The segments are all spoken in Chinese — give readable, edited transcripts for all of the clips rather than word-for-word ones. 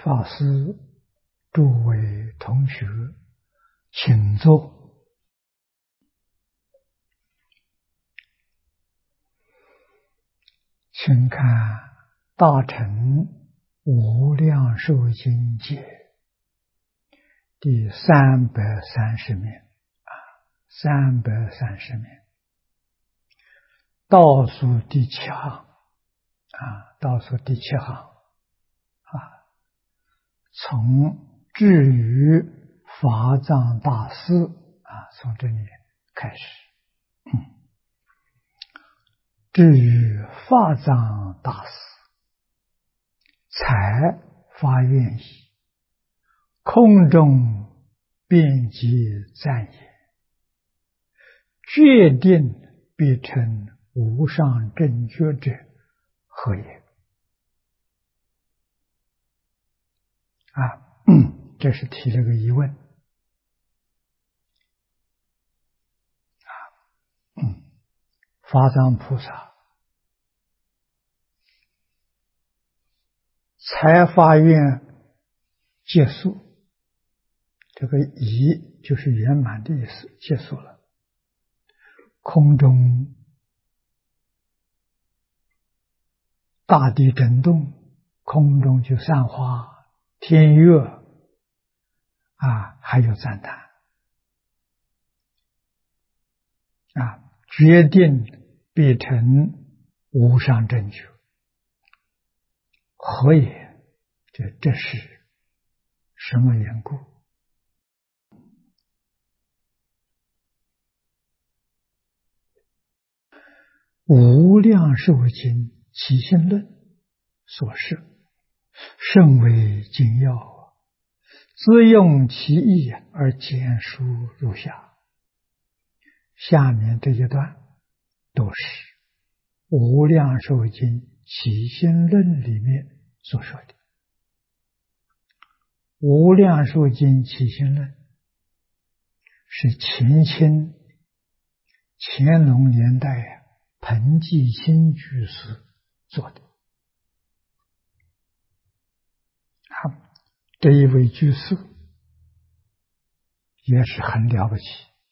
法师、诸位同学，请坐。请看《大乘无量寿经解》第330面330面，倒数第7行倒数第7行从至于法藏大师从这里开始。至于法藏大师，才发愿意，空中遍及赞也，决定必成无上正觉者，何也？这是提了个疑问。法藏菩萨才发愿结束，这个已就是圆满的意思，结束了。空中大地震动，空中就散花，天乐还有赞叹决定必成无上正觉，何也？这是什么缘故？无量寿经起信论所示，甚为精要，自用其意而简述如下。下面这一段都是无量寿经起信论里面所说的。无量寿经起信论是前清乾隆年代彭济新居士做的。这一位居士也是很了不起，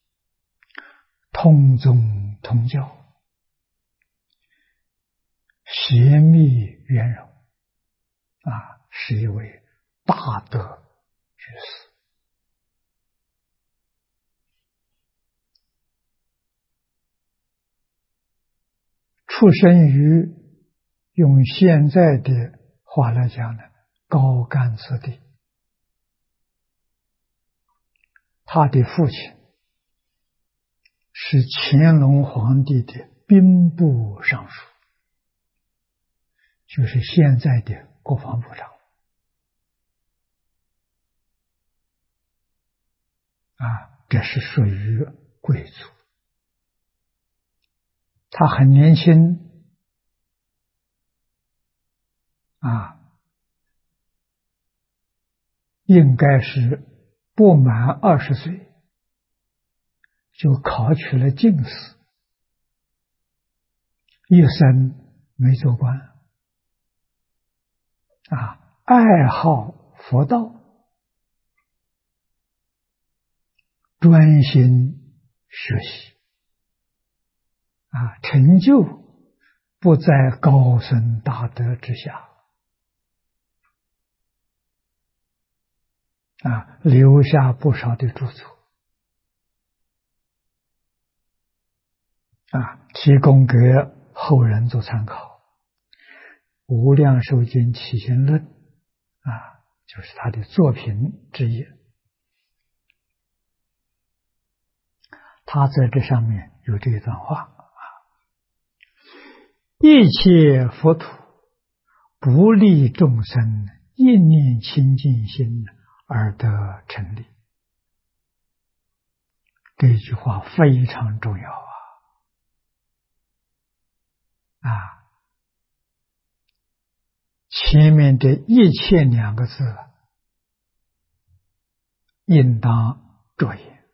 通宗通教，邪密圆融是一位大德居士。出生于用现在的话来讲呢，高干子弟。他的父亲是乾隆皇帝的兵部尚书，就是现在的国防部长这是属于贵族。他很年轻应该是不满20岁就考取了进士，一生没做官爱好佛道，专心学习成就不在高僧大德之下留下不少的著作提供给后人做参考。无量寿经起信论就是他的作品之一。他在这上面有这一段话一切佛土不利众生一念清净心而得成立。这句话非常重要前面的一切2个字应当着眼，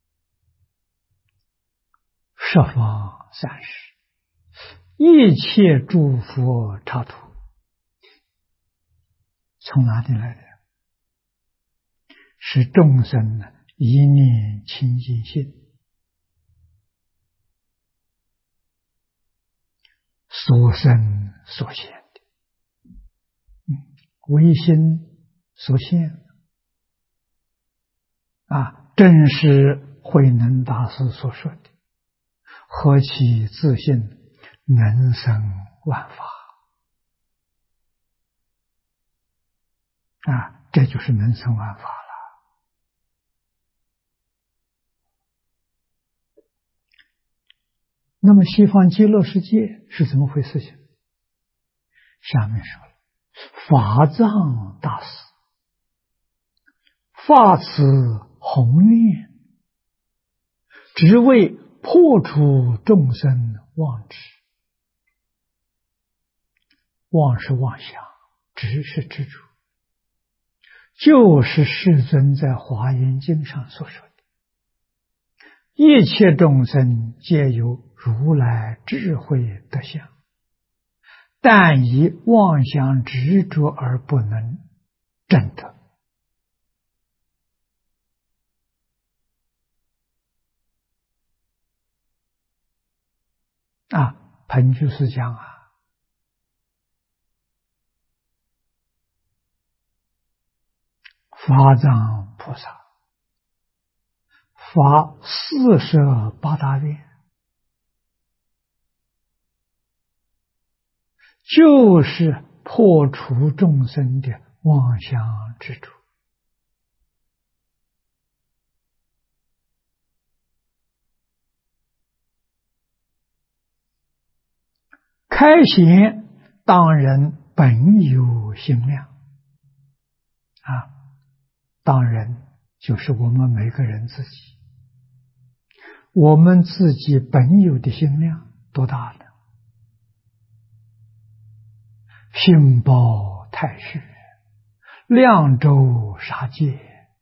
十方三世一切诸佛刹土从哪里来的？ 是众生一念清净心所生所现的，唯心所现正是慧能大师所说的何其自信，能生万法这就是能生万法了。那么西方极乐世界是怎么回事情？下面说了，法藏大师发此宏愿，只为破除众生妄执。妄是妄想，执是执着，就是世尊在华严经上所说的，一切众生皆有如来智慧德相，但以妄想执着而不能证得。彭居士讲法藏菩萨发48大愿，就是破除众生的妄想执着。开显当人本有心量当人就是我们每个人自己，我们自己本有的心量多大呢？心包太虚，量周沙界，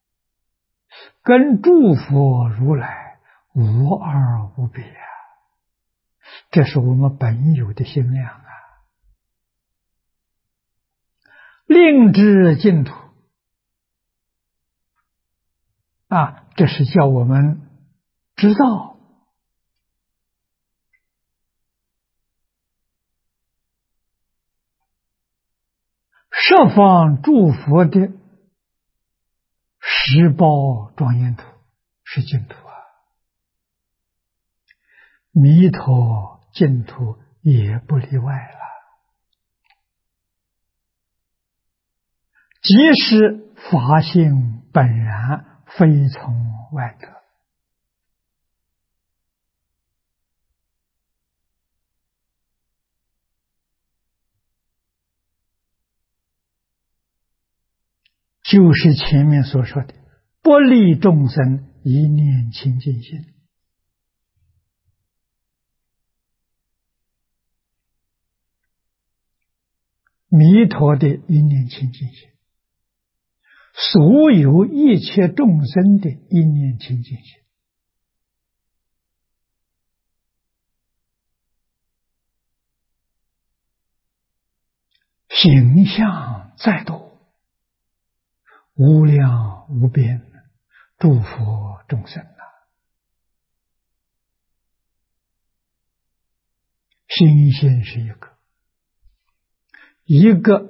跟诸佛如来无二无别这是我们本有的心量令知净土这是叫我们知道十方诸佛的十宝庄严土是净土弥陀净土也不例外了。即使法性本然，非从外得。就是前面所说的不离众生一念清净心。弥陀的一念清净心，所有一切众生的一念清净心，形象再多，无量无边，诸佛众生心性是一个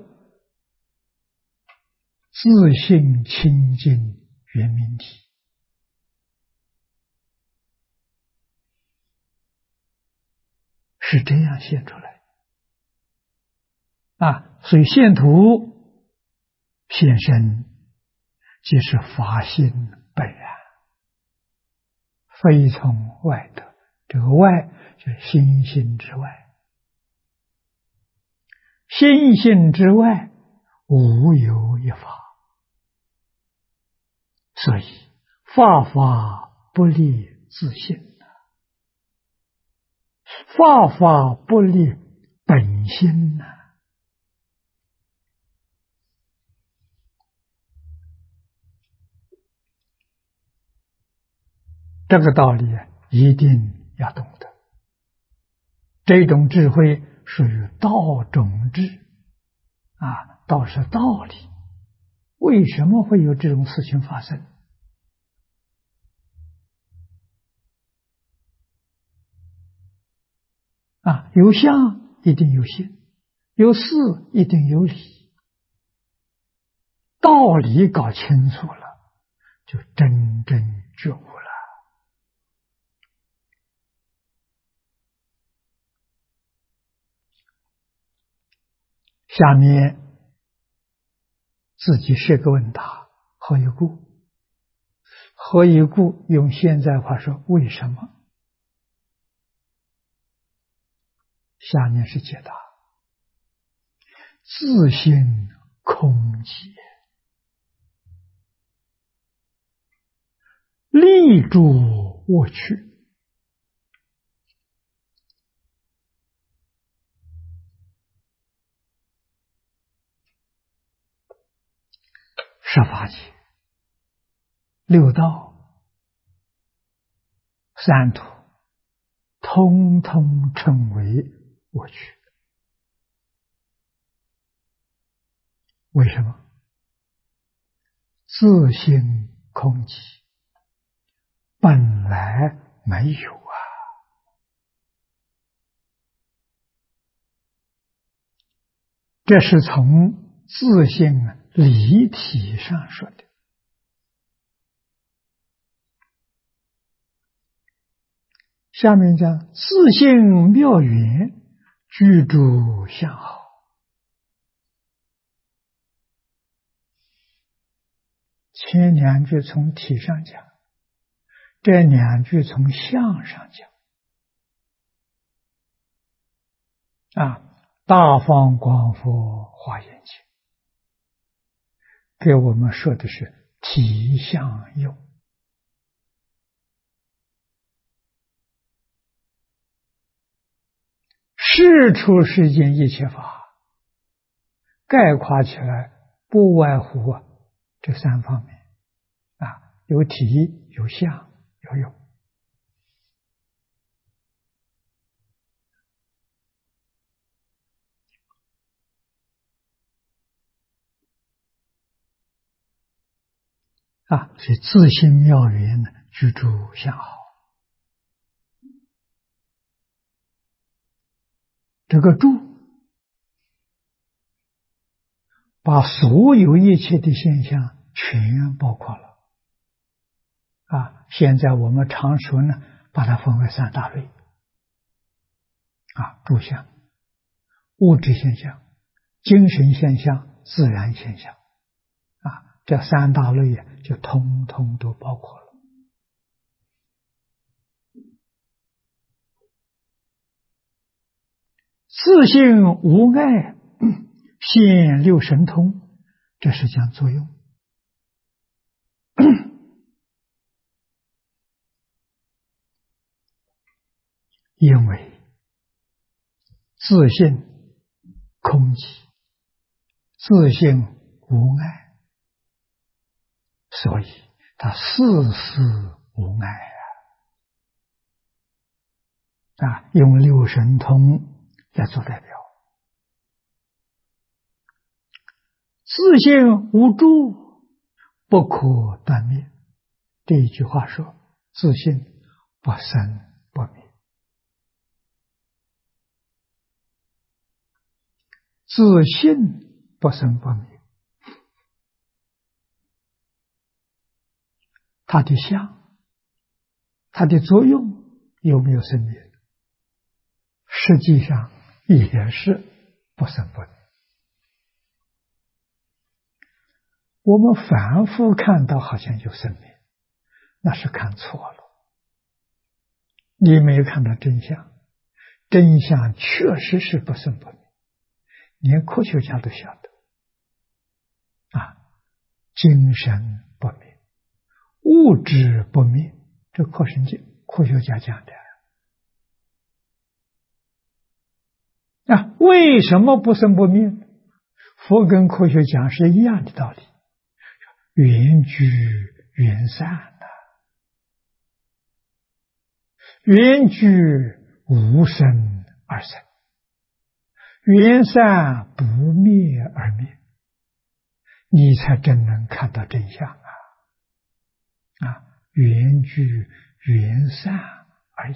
自性清净圆明体，是这样现出来所以现图现身即是法性本然，非从外得。这个外就是心性之外，心性之外无有一法，所以法法不离自性，法法不离本心这个道理一定要懂得。这种智慧属于道种智道是道理， 为什么会有这种事情发生？有相一定有性，有事一定有理，道理搞清楚了，就真正觉悟了。下面自己设个问答：何以故？何以故？用现在话说，为什么？下面是解答：自性空寂，立住我去。十法界、六道、三途，通通称为我去。为什么？自性空寂，本来没有啊。这是从自性理体上说的。下面讲自性妙圆，居住相好。前两句从体上讲，这两句从相上讲。大方广佛华严经给我们说的是体相用。事出世间一切法，概括起来不外乎这三方面有体、有相、有用。所以自性妙圆呢，居住相好。这个住，把所有一切的现象全包括了。现在我们常说呢，把它分为三大类。住相、物质现象、精神现象、自然现象。这三大类就通通都包括了。自性无碍，现六神通，这是讲作用。因为自性空寂，自性无碍，所以他事事无碍用六神通来做代表。自性无住，不可断灭。这一句话说，自性不生不灭。自性不生不灭，它的相、它的作用有没有生灭？实际上也是不生不灭。我们反复看到好像有生灭，那是看错了。你没有看到真相，真相确实是不生不灭，连科学家都晓得精神不灭，物质不灭，这科学家讲的。为什么不生不灭？佛跟科学讲是一样的道理，缘聚缘散缘聚无生而生，缘散不灭而灭。 你才真能看到真相缘聚缘散而已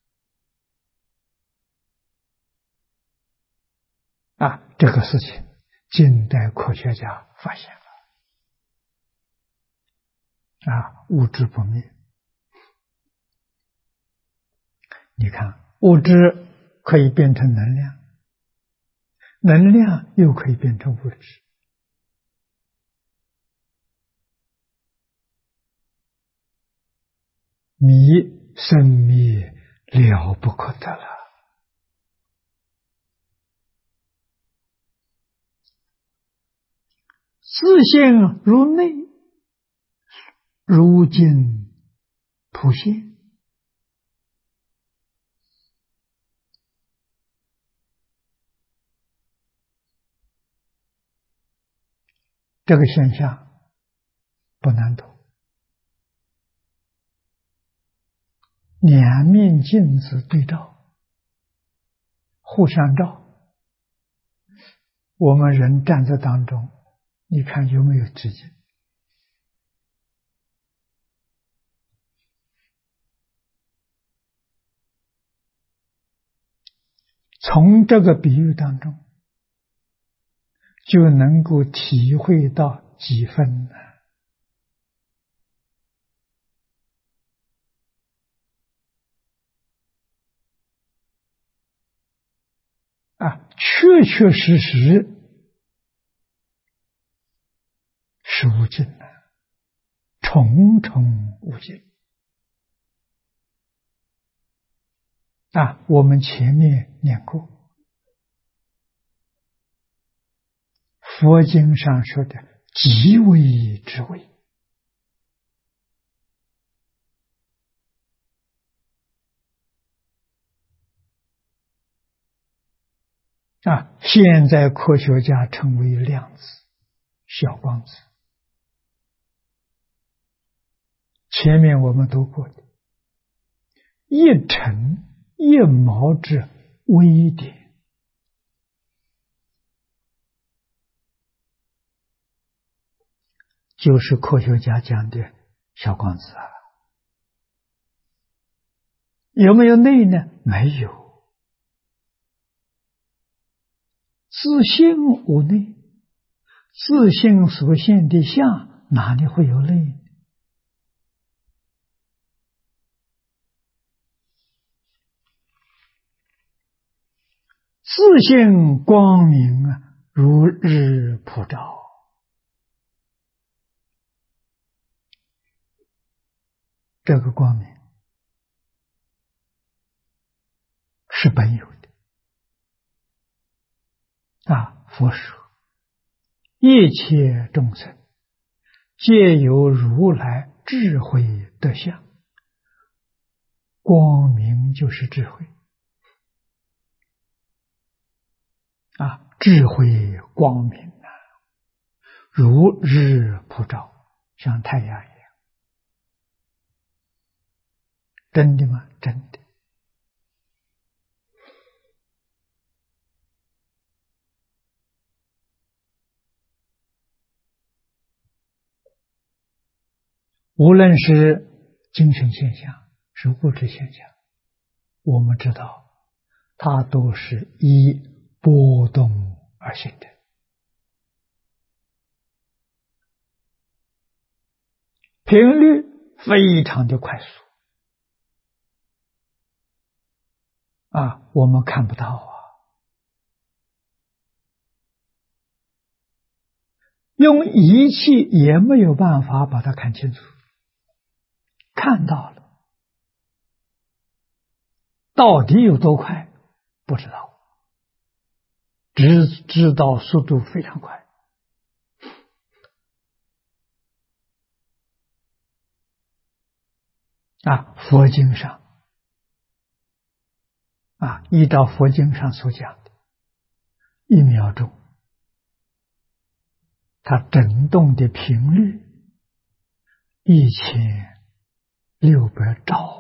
这个事情近代科学家发现了物质不灭。你看，物质可以变成能量，能量又可以变成物质，生灭了不可得了。自性如内，如镜普现。这个现象不难懂。两面镜子对照，互相照，我们人站在当中，你看有没有直径？从这个比喻当中，就能够体会到几分确确实实是无尽的，重重无尽我们前面念过，佛经上说的极微之微现在科学家称为量子、小光子。前面我们读过的，一尘一毛之微点，就是科学家讲的小光子有没有内呢？没有。自性无内，自性所现的相哪里会有内呢？自性光明如日普照，这个光明是本有的佛说一切众生皆由如来智慧德相，光明就是智慧智慧光明如日普照，像太阳一样。真的吗？真的。无论是精神现象，是物质现象，我们知道它都是依波动而行的，频率非常的快速我们看不到用仪器也没有办法把它看清楚。看到了，到底有多快不知道，只知道速度非常快佛经上依照佛经上所讲的1秒钟它振动的频率1600兆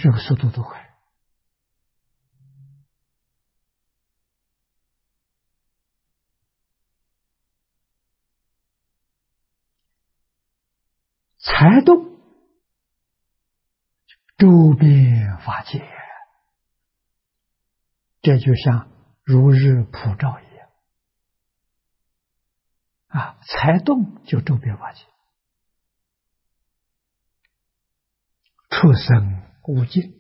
是这个速度多快。才动，周边法界，这就像如日普照一样啊！才动就周边法界，出生无尽，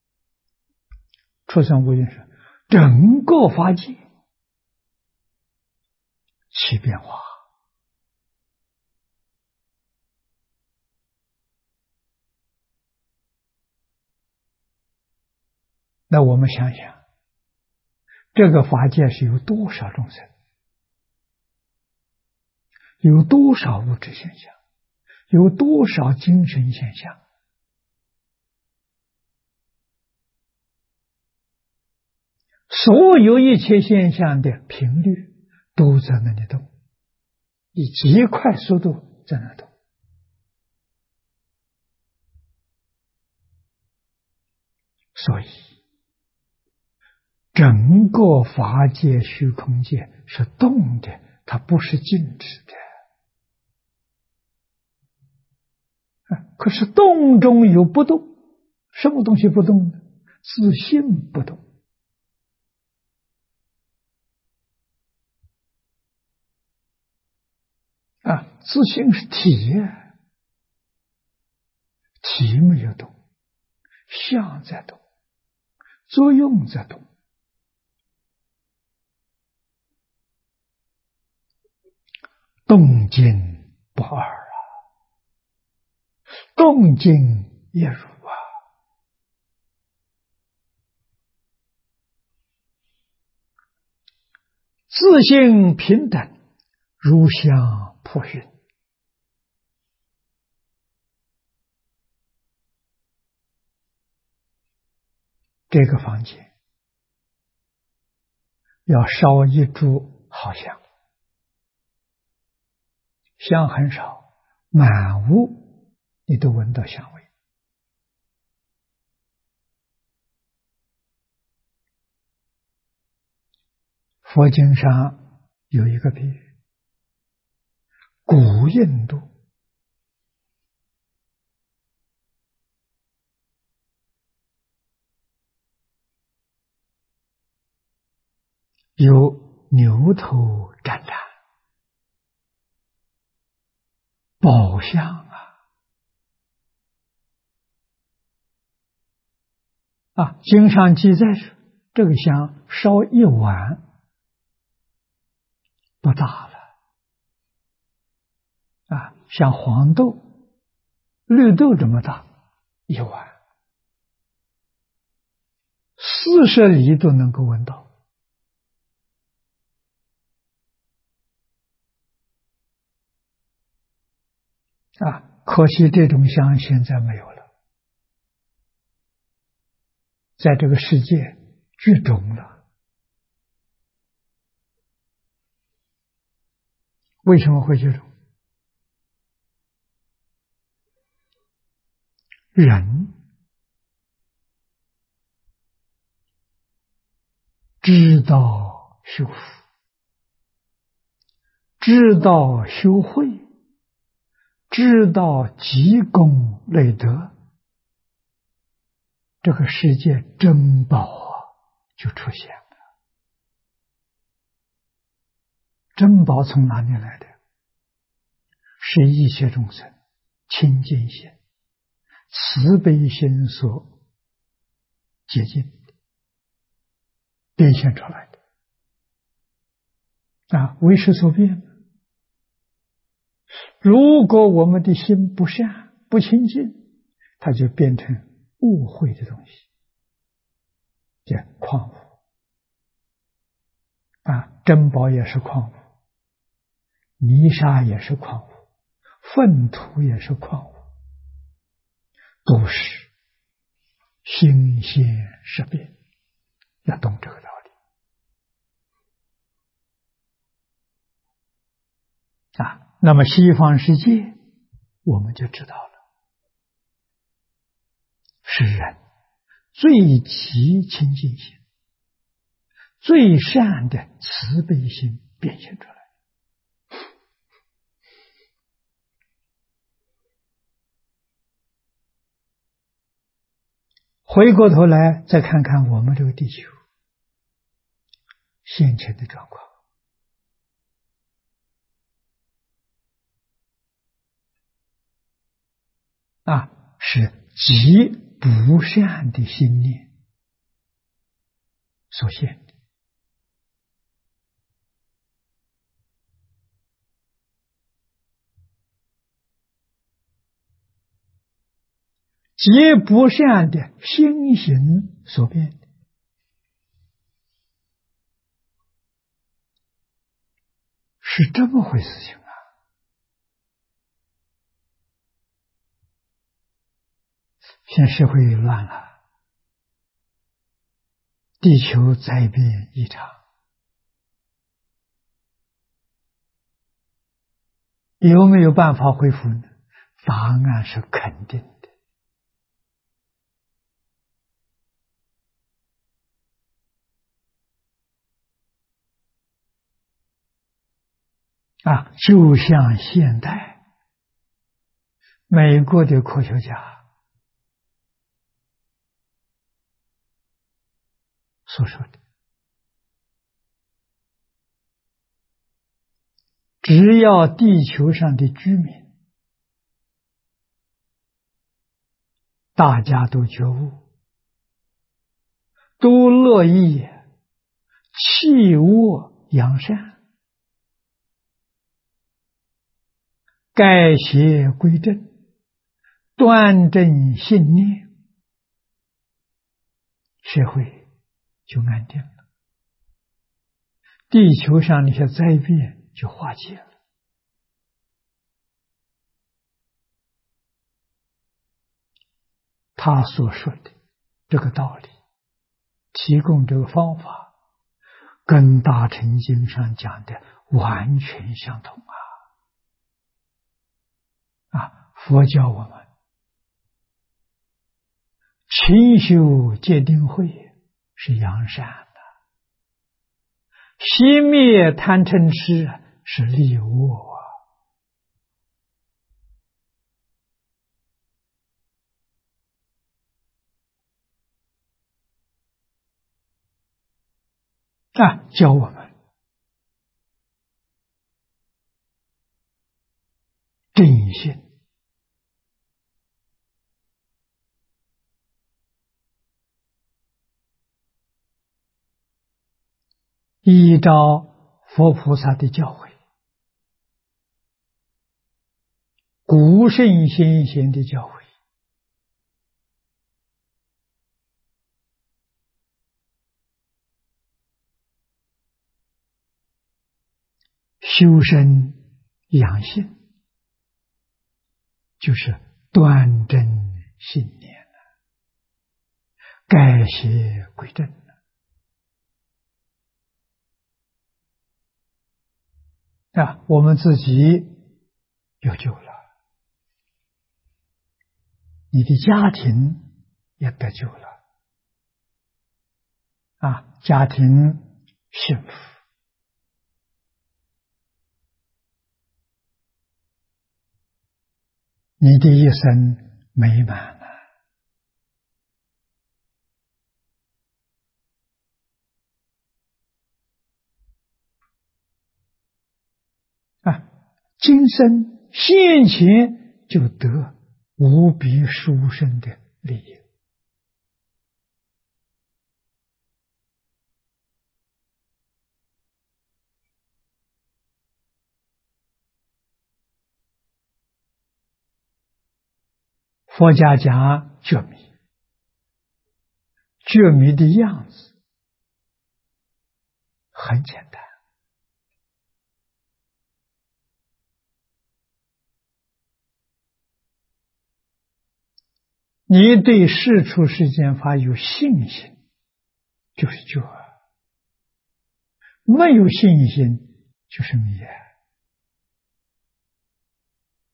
出生无尽是整个法界起变化。那我们想想，这个法界是有多少众生，有多少物质现象，有多少精神现象，所有一切现象的频率都在那里动，以极快速度在那动。所以整个法界虚空界是动的，它不是静止的。可是动中有不动，什么东西不动呢？自性不动。自性是体呀，体没有动，相在动，作用在动。动静不二啊，动静也如啊。自性平等，如相破云。这个房间要烧一株好香，香很少，满屋你都闻到香味。佛经上有一个比喻，古印度有牛头毡檀，宝香经上记载着这个香烧一碗不大了像黄豆、绿豆这么大一碗，40里都能够闻到。可惜这种香现在没有了，在这个世界绝种了。为什么会绝种？人知道修福，知道修慧，知道积功累德，这个世界珍宝就出现了。珍宝从哪里来的？是一切众生清净心、慈悲心所结晶变现出来的为识所变。如果我们的心不善不清净，它就变成误会的东西，叫矿物珍宝也是矿物，泥沙也是矿物，粪土也是矿物，都是心现识变，要懂这个道理那么西方世界我们就知道了，是人最极清净心、最善的慈悲心变现出来。回过头来再看看我们这个地球现前的状况，是极不善的心念所现的。极不善的心行所变的，是这么回事情啊！现在社会乱了，地球灾变异常，有没有办法恢复呢？答案是肯定的。就像现代美国的科学家所说的，只要地球上的居民大家都觉悟，都乐意弃恶扬善，改邪归正，端正信念，社会就安定了，地球上那些灾变就化解了。他所说的这个道理，提供这个方法，跟大乘经上讲的完全相同佛教我们勤修戒定慧是扬善的，熄灭贪嗔痴是利恶教我们正信，依照佛菩萨的教诲，古圣先贤的教诲，修身养性，就是端正信念，改邪归正。我们自己有救了，你的家庭也得救了，家庭幸福，你的一生美满了。今生现前就得无比殊胜的利益。佛家讲觉迷，觉迷的样子很简单，你对世出世间法有信心，就是觉；没有信心，就是迷。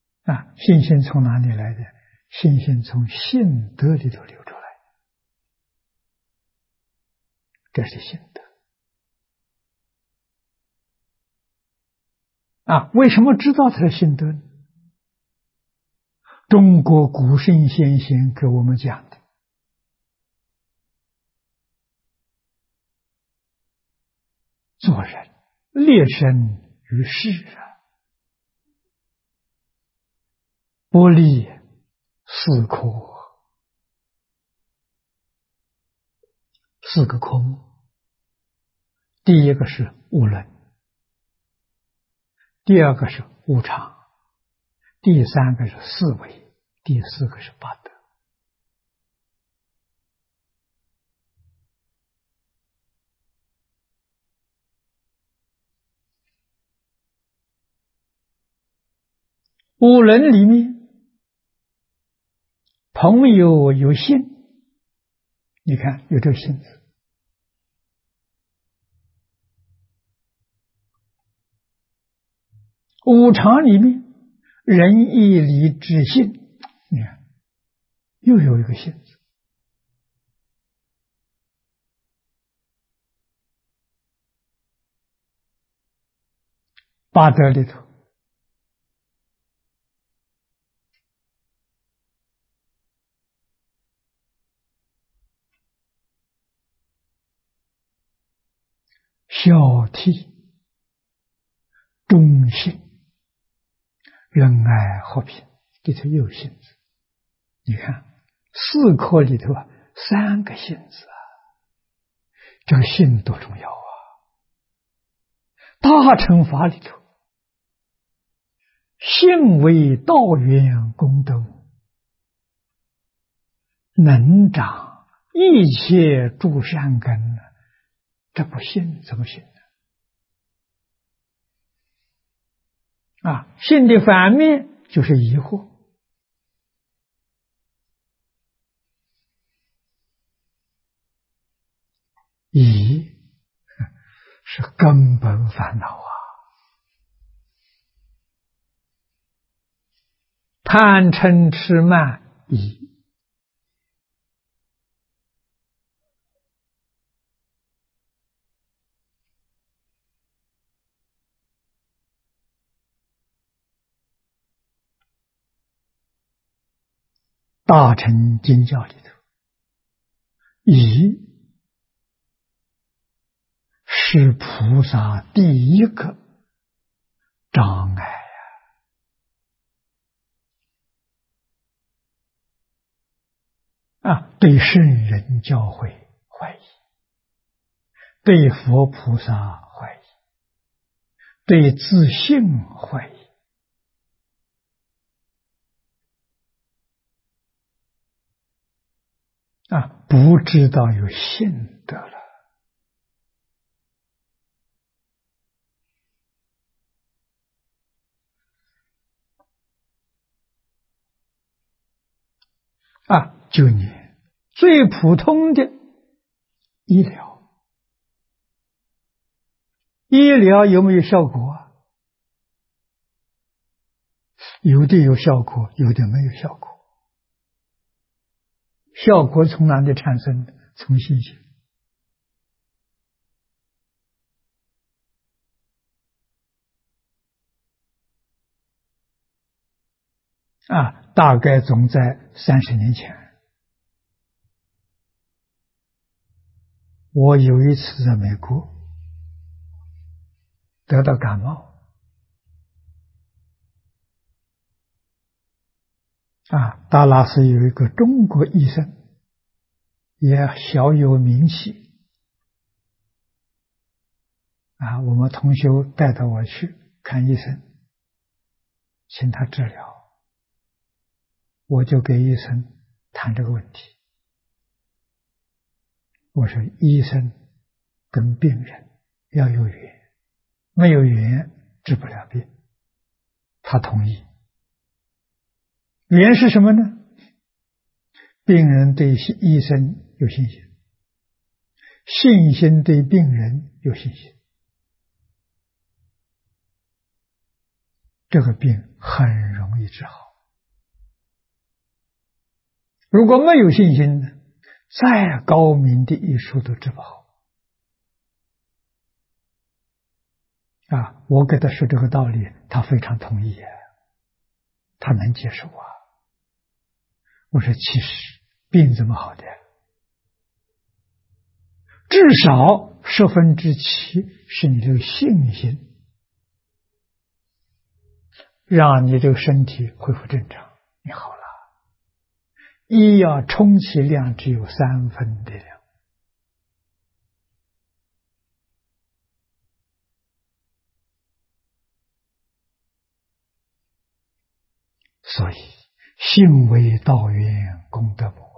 信心从哪里来的？信心从信德里头流出来。 这是心得啊！为什么知道它是心得呢？中国古圣先贤给我们讲的，做人立身于世啊，不立四科，四个科目。第一个是无论，第二个是无常，第三个是四维，第四个是八德。五伦里面，朋友有信，你看有这个信字。五常里面，仁义礼智信，你看又有一个信字。八德里头，孝悌忠信仁爱和平，里头又有信字。你看四科里头三个信字啊，这个信多重要啊！大乘法里头，信为道源功德，能长一切诸善根，这不信怎么行呢？啊，信的反面就是疑惑。疑是根本烦恼啊！贪嗔痴慢疑，大乘经教里头，疑是菩萨第一个障碍啊！对圣人教诲怀疑，对佛菩萨怀疑，对自性怀疑啊！不知道有信德了啊！就你最普通的医疗，医疗有没有效果啊？有的有效果，有的没有效果。效果从哪里产生的？从信心啊！大概总在30年前，我有一次在美国得到感冒啊，达拉斯有一个中国医生，也小有名气啊，我们同学带着我去看医生，请他治疗，我就给医生谈这个问题。我说医生跟病人要有缘，没有缘治不了病。他同意。缘是什么呢？病人对医生有信心，信心对病人有信心，这个病很容易治好。如果没有信心呢，再高明的医术都治不好我给他说这个道理，他非常同意，他能接受啊。我说其实病怎么好的？至少7%是你这个信心，让你这个身体恢复正常，你好了。医药充其量只有3分的量。所以信为道源，功德母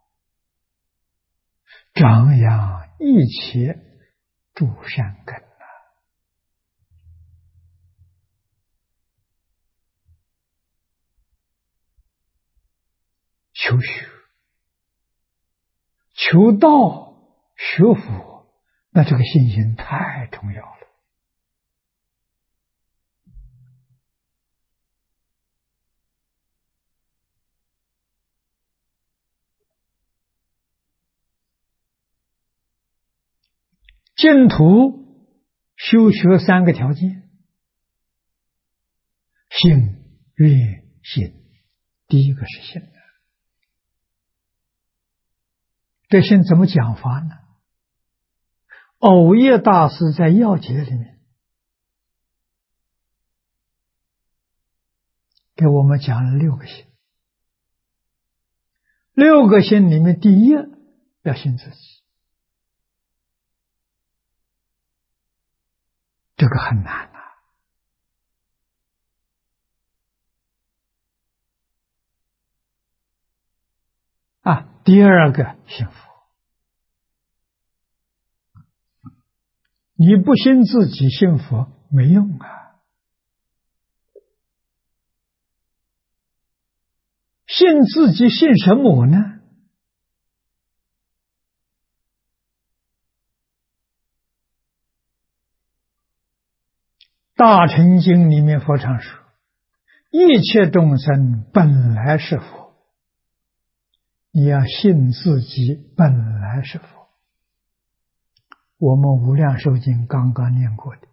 长养一切诸善根求学、求道、学佛，那这个信心太重要了。净土修学3个条件：信、愿、行。第一个是信，这信怎么讲法呢？藕叶大师在要解里面给我们讲了6个信。6个信里面，第一要信自己，这个很难第2个信佛，你不信自己，信佛没用信自己信什么呢？大乘经里面佛常说，一切众生本来是佛，你要信自己本来是佛。我们无量寿经刚刚念过的，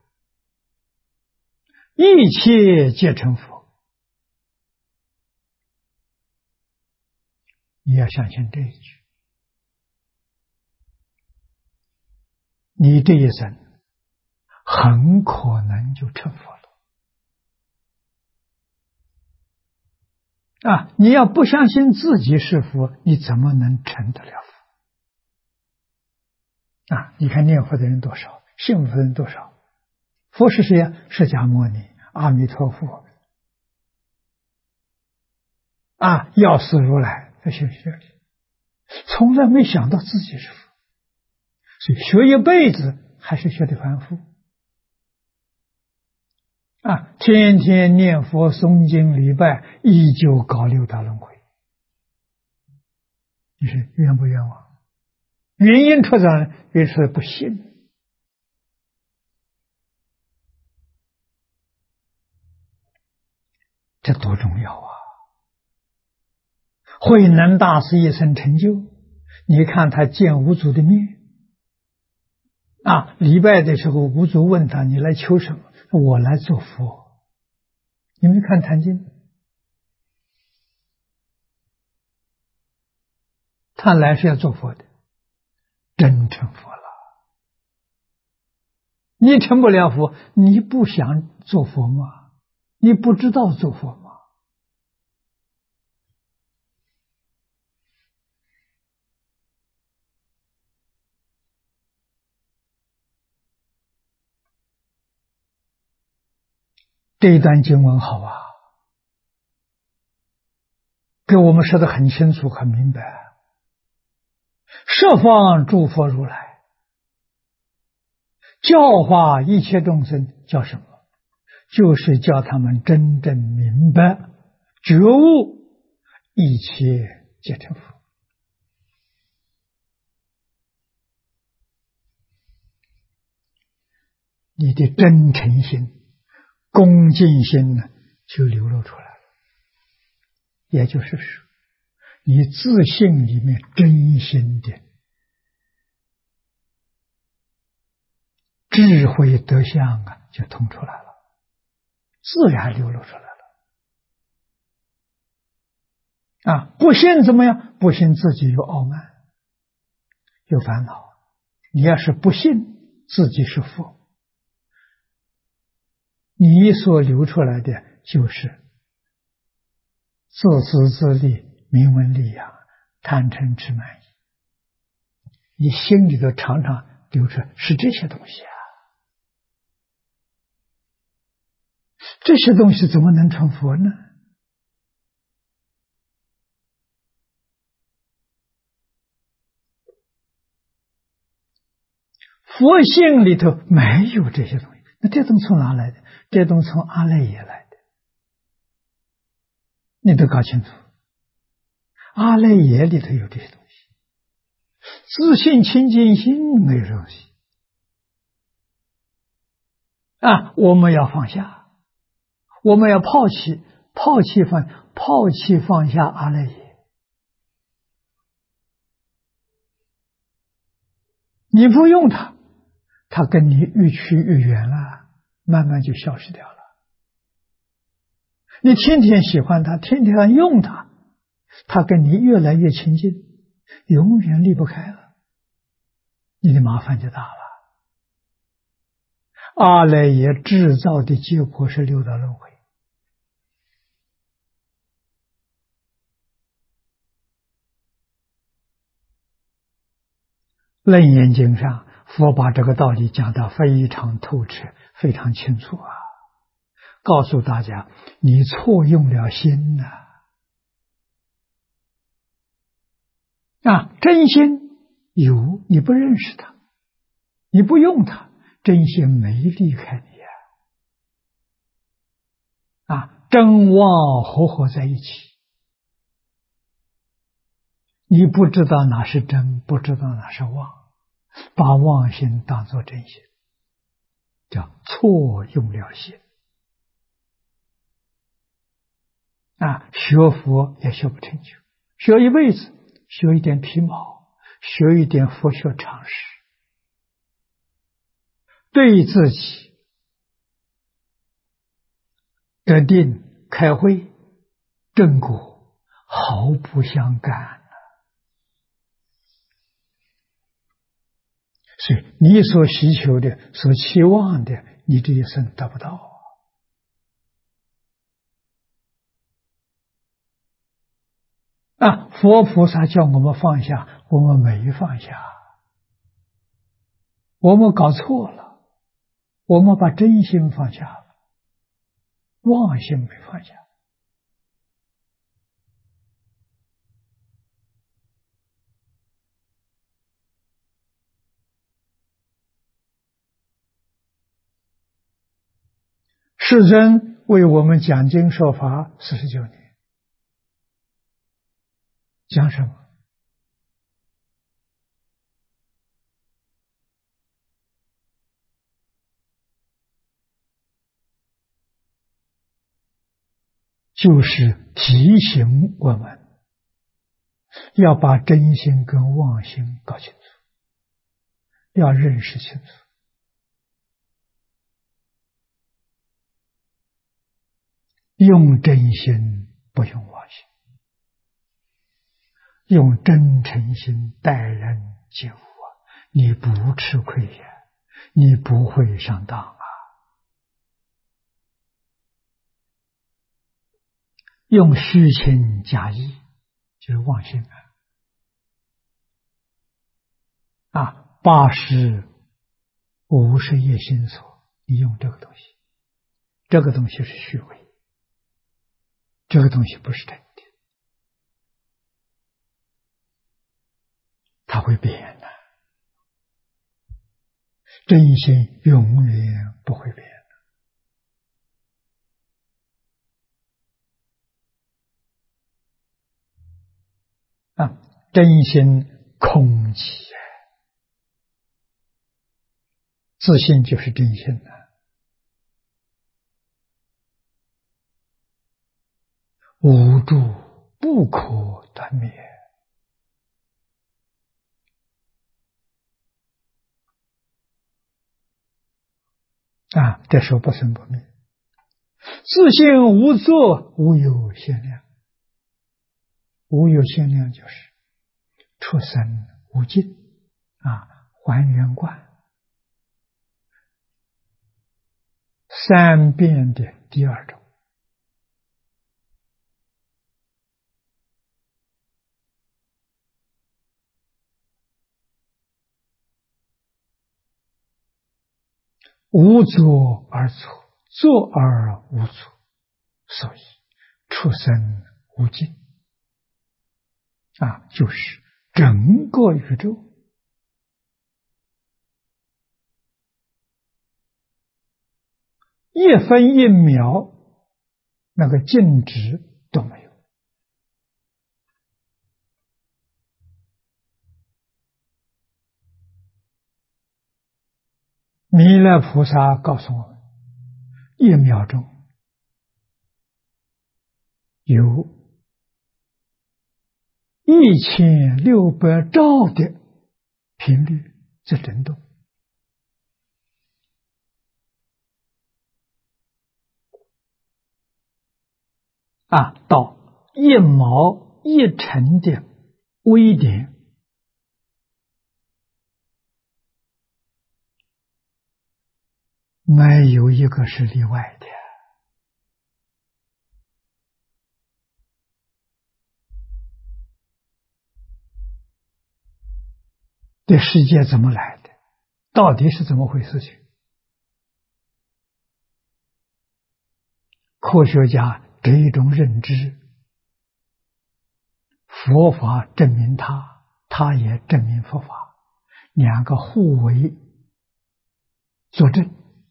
一切皆成佛，你要相信这一句，你这一生很可能就成佛了。你要不相信自己是佛，你怎么能成得了佛？你看念佛的人多少，信佛的人多少？佛是谁呀？释迦牟尼、阿弥陀佛药师如来，这些从来没想到自己是佛，所以学一辈子还是学的凡夫天天念佛、诵经、礼拜，依旧搞6道轮回，你是冤不冤枉？原因出在原是不信。这多重要啊！慧能大师一生成就，你看他见五祖的面礼拜的时候，五祖问他：“你来求什么？”我来做佛。你们看《坛经》，他来是要做佛的，真成佛了。你成不了佛，你不想做佛吗？你不知道做佛吗？这一段经文好给我们说得很清楚、很明白。十方诸佛如来教化一切众生，叫什么？就是叫他们真正明白觉悟，一切皆成佛。你的真诚心、恭敬心呢，就流露出来了。也就是说，你自信里面真心的智慧德相就通出来了，自然流露出来了。不信怎么样？不信自己有傲慢，有烦恼。你要是不信自己是佛，你所流出来的就是自私自利、名闻利养、贪嗔痴慢疑，你心里头常常流出是这些东西啊。这些东西怎么能成佛呢？佛性里头没有这些东西，那这东西从哪来的？这东西从阿赖耶来的，你得搞清楚。阿赖耶里头有这些东西，自信清净心没有东西我们要放下，我们要抛弃放下阿赖耶。你不用它，它跟你越趋越远了，慢慢就消失掉了。你天天喜欢它，天天用它，它跟你越来越亲近，永远离不开了，你的麻烦就大了。阿赖耶制造的结果是六道轮回。楞严经上，佛把这个道理讲得非常透彻，非常清楚告诉大家，你错用了心真心有，你不认识它，你不用它，真心没离开你真妄合合在一起，你不知道哪是真，不知道哪是妄，把妄心当作真心，叫错用了心学佛也学不成就，学一辈子，学一点皮毛，学一点佛学常识，对自己得定开慧正果毫不相干所以你所需求的、所期望的，你这一生得不到佛菩萨叫我们放下，我们没放下，我们搞错了，我们把真心放下了，妄心没放下。世尊为我们讲经说法49年，讲什么？就是提醒我们要把真心跟妄心搞清楚，要认识清楚。用真心不用妄心，用真诚心待人接物你不吃亏呀，你不会上当用虚情假意就是妄心80、50业心所，你用这个东西，这个东西是虚伪，这个东西不是真的，它会变的，真心永远不会变真心空寂自信就是真心无助不可断灭这时候不生不灭。自性无作，无有限量。无有限量就是出生无尽还原观三变的第二种。无作而错，作而无错，所以出生无尽就是整个宇宙一分一秒那个静止都没有。弥勒菩萨告诉我们，一秒钟有1600兆的频率在震动。到1毛1尘的微点，没有一个是例外的。这世界怎么来的？到底是怎么回事情？科学家这一种认知，佛法证明它，它也证明佛法，两个互为作证。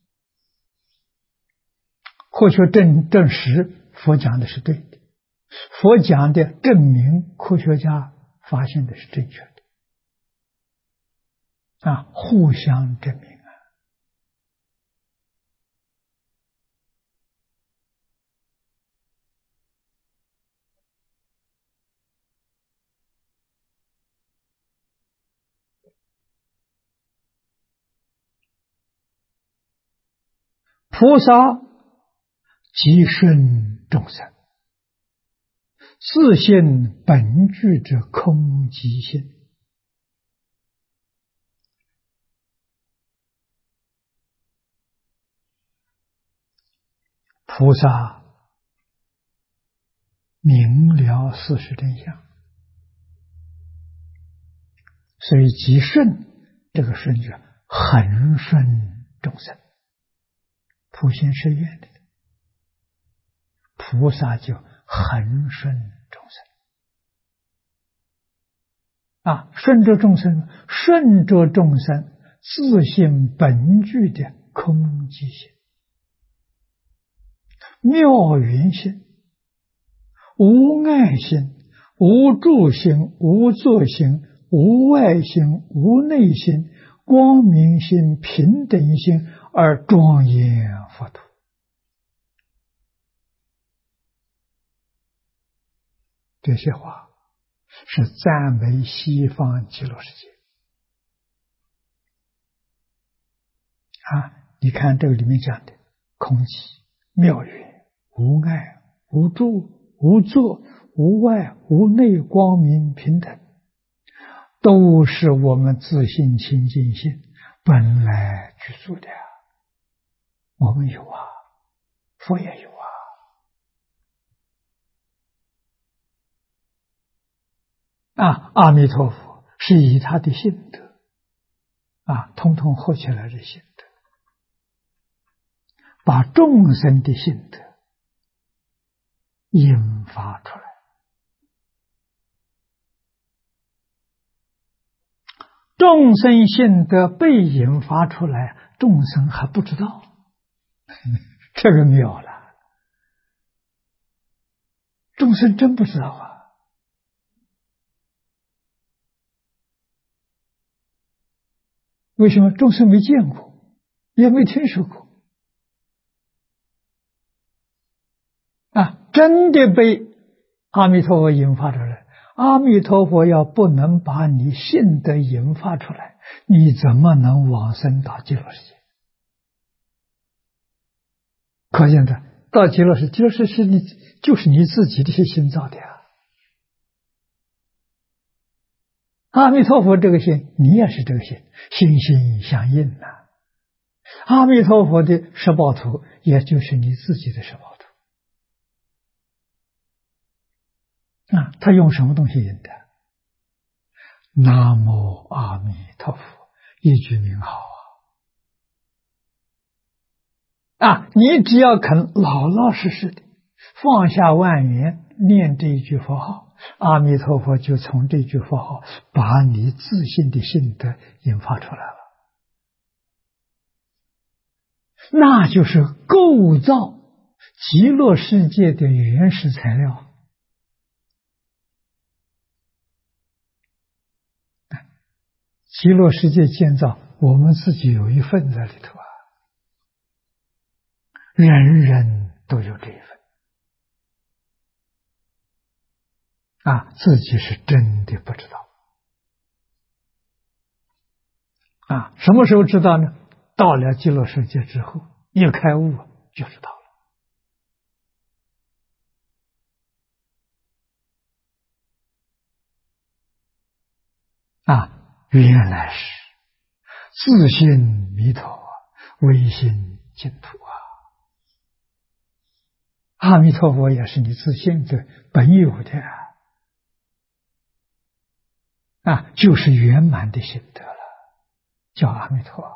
科学证实佛讲的是对的，佛讲的证明科学家发现的是正确的，互相证明。菩萨即顺众生，自性本具之空寂性。菩萨明了事实真相，所以即顺这个顺就恒顺众生。普贤是愿的，菩萨就恒顺众生顺着众生，顺着众生自性本具的空寂性、妙云性、无碍性、无住性、无作性、无外性、无内性、光明性、平等性而庄严佛土。这些话是赞美西方极乐世界你看这个里面讲的空寂、妙云、无碍、无住、无作、无外、无内、光明、平等，都是我们自性清净心本来具足的。我们有佛也有阿弥陀佛是以他的性德统统合起来的性德，把众生的性德引发出来。众生性德被引发出来，众生还不知道，这个妙了。众生真不知道为什么？众生没见过，也没听说过真的被阿弥陀佛引发出来。阿弥陀佛要不能把你性德引发出来，你怎么能往生到极乐世界？ 可见的到极乐世，极乐世是你就是你自己的心造的呀。阿弥陀佛这个心，你也是这个心，心心相印呐。阿弥陀佛的十报图，也就是你自己的十报图啊。他用什么东西印的？南无阿弥陀佛，一句名号啊！你只要肯老老实实的放下万缘，念这一句佛号，阿弥陀佛就从这句佛号把你自信的性德引发出来了，那就是构造极乐世界的原始材料。极乐世界建造，我们自己有一份在里头啊，人人都有这一份啊，自己是真的不知道啊。什么时候知道呢？到了极乐世界之后，一开悟就知道了啊，原来是自信弥陀，唯心净土啊。阿弥陀佛也是你自信的本有的啊，就是圆满的心得了，叫阿弥陀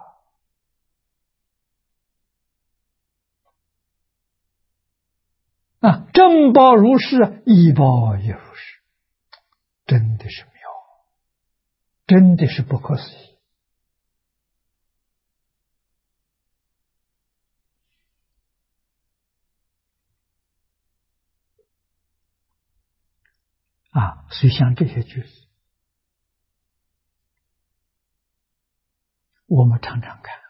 啊。正报如是，一报也如是，真的是妙，真的是不可思议啊！所以像这些句子，我们常常看，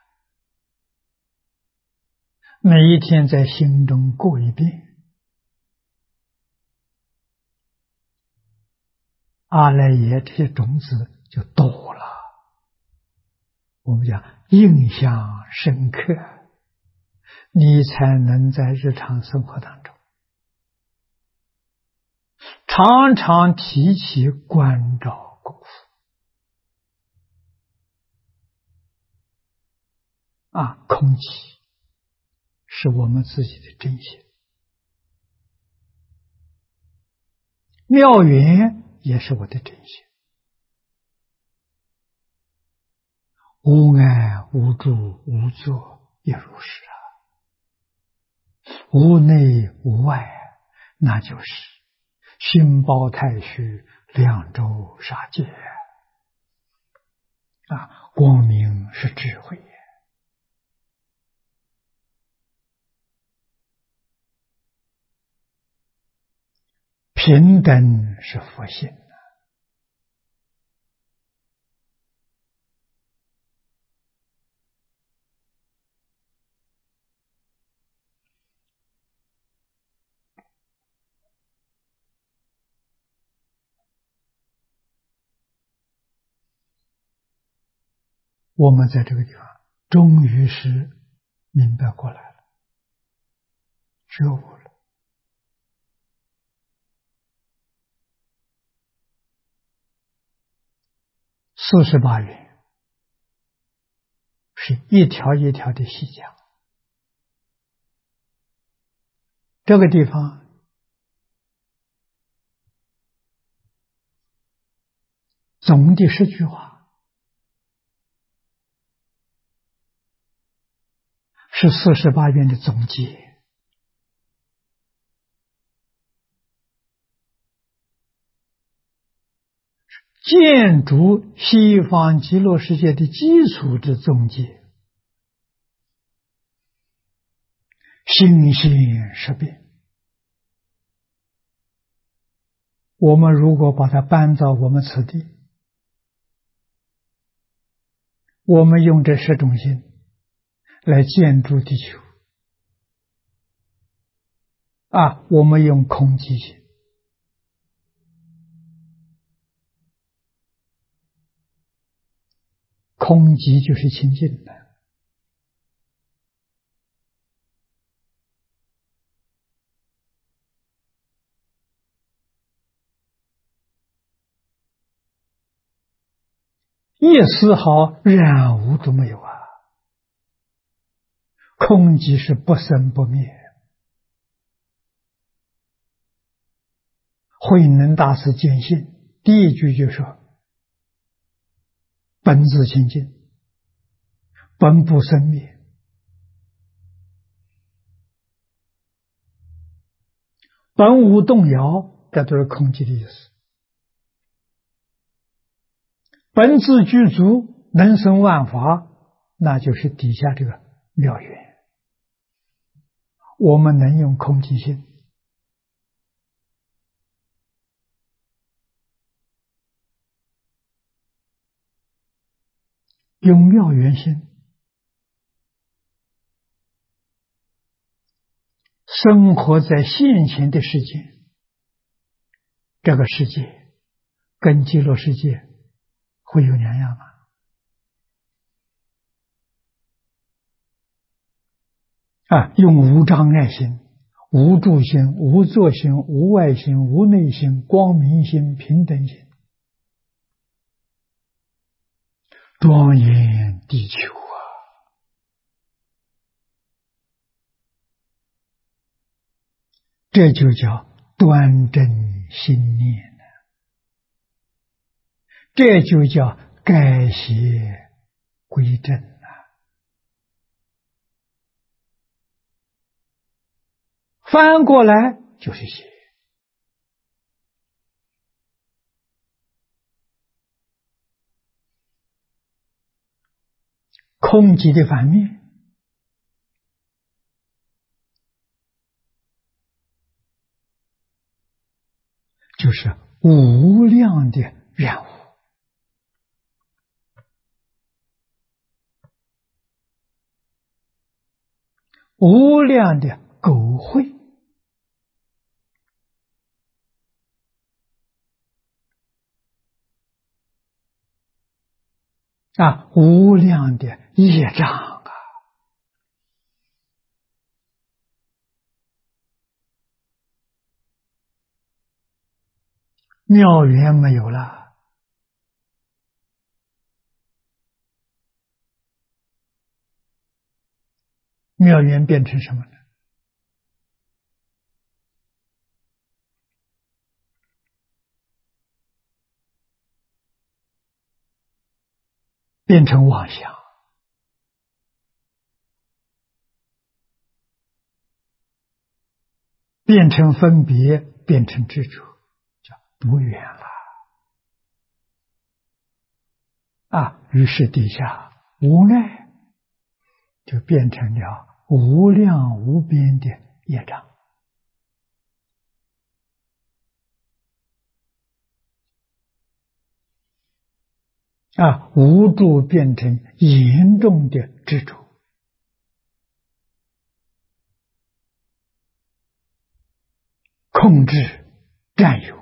每一天在心中过一遍，阿赖耶这些种子就多了。我们讲印象深刻，你才能在日常生活当中常常提起关照功夫啊。空气是我们自己的真心，妙缘也是我的真心，无爱无助无作也如是啊，无内无外，那就是心包太虚，两周杀戒啊。光明是智慧，平等是佛性。我们在这个地方终于是明白过来了，觉悟了。48愿是一条一条的细讲，这个地方总的10句话是48愿的总结，建筑西方极乐世界的基础之总结，心性识变。我们如果把它搬到我们此地，我们用这10种心来建筑地球啊，我们用空寂心，空寂就是清净的一丝毫染污都没有啊！空寂是不生不灭。慧能大师见性，第一句就说：“本自清净，本不生灭。”本无动摇，这都是空寂的意思。本自具足，能生万法，那就是底下这个妙缘。我们能用空寂心，用妙缘心，生活在现前的世界，这个世界跟极乐世界会有两样吗？用无障碍心、无住心、无作心、无外心、无内心、光明心、平等心，庄严地球啊！这就叫端正心念，这就叫改邪归正啊！翻过来就是邪。空寂的反面就是无量的染污，无量的垢秽无量的业障啊！妙缘没有了，妙缘变成什么呢？变成妄想，变成分别，变成执着，叫不远了于是底下无奈就变成了无量无边的业障无助变成严重的执着控制占有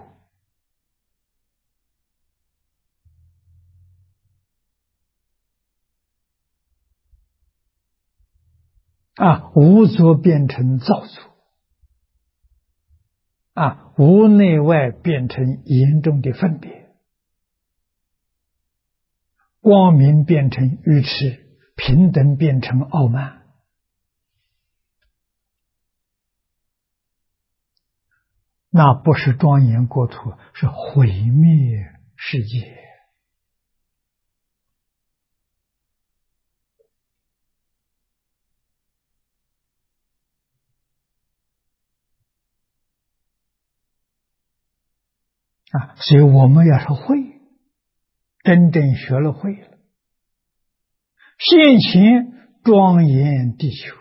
无作变成造作无内外变成严重的分别，光明变成愚痴，平等变成傲慢，那不是庄严国土，是毁灭世界所以我们要是会，真正学了会了，现前庄严地球，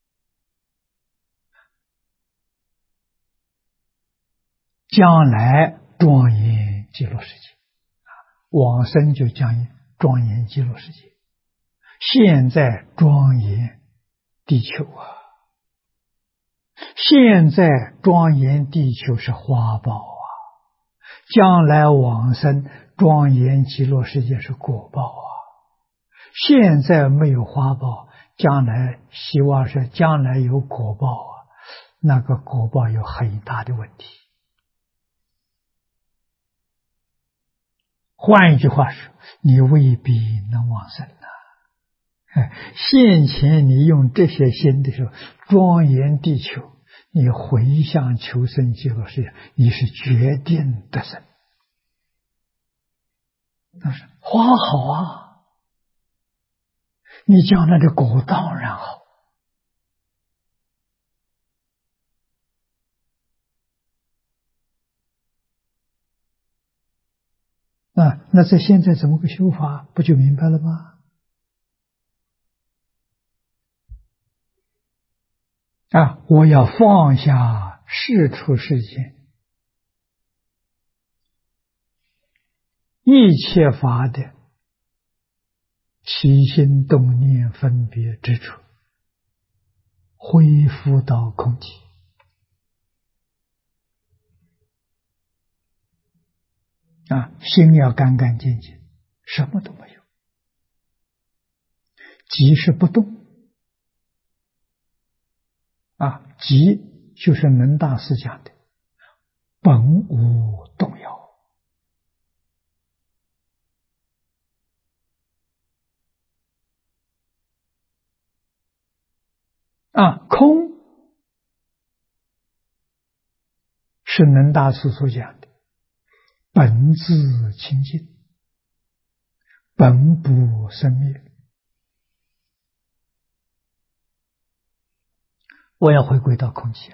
将来庄严极乐世界，往生就庄严极乐世界，现在庄严地球现在庄严地球是花报将来往生庄严极乐世界是果报现在没有花报，将来希望是将来有果报那个果报有很大的问题换一句话说，你未必能往生呐。现前你用这些心的时候，庄严地球，你回向求生极乐世界，你是决定得生。但是花好啊，你将来的果当然好。那在现在怎么个修法，不就明白了吗？我要放下世出世间一切法的起心动念分别之处，恢复到空寂。心要干干净净，什么都没有，即是不动。即就是能大师讲的本无动摇。空是能大师所讲的本自清净，本不生灭。我要回归到空寂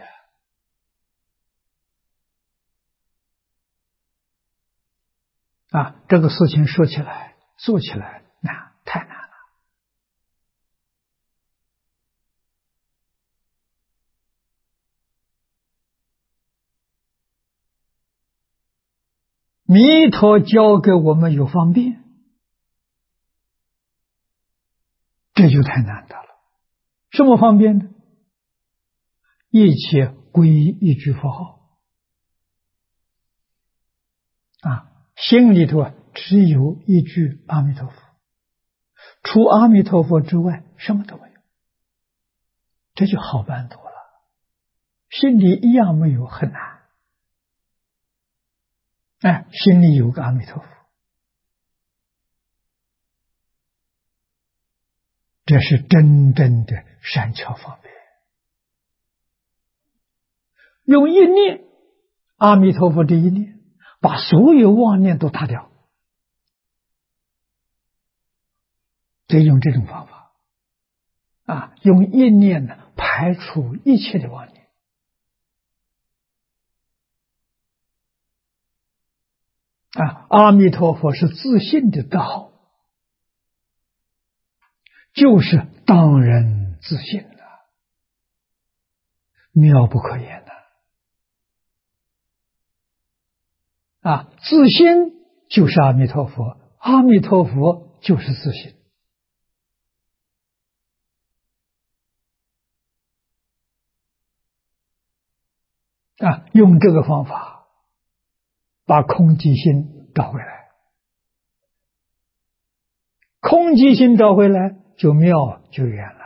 这个事情说起来做起来太难了。弥陀教给我们有方便，这就太难得了。什么方便呢？一切归一句佛号心里头只有一句阿弥陀佛，除阿弥陀佛之外什么都没有，这就好办多了。心里一样没有很难。心里有个阿弥陀佛，这是真正的善巧方便。用一念阿弥陀佛这一念，把所有妄念都打掉。得用这种方法用一念呢排除一切的妄念。阿弥陀佛是自信的德号，就是当人自信妙不可言自信就是阿弥陀佛，阿弥陀佛就是自信。用这个方法把空寂心找回来，空寂心找回来就妙就圆了。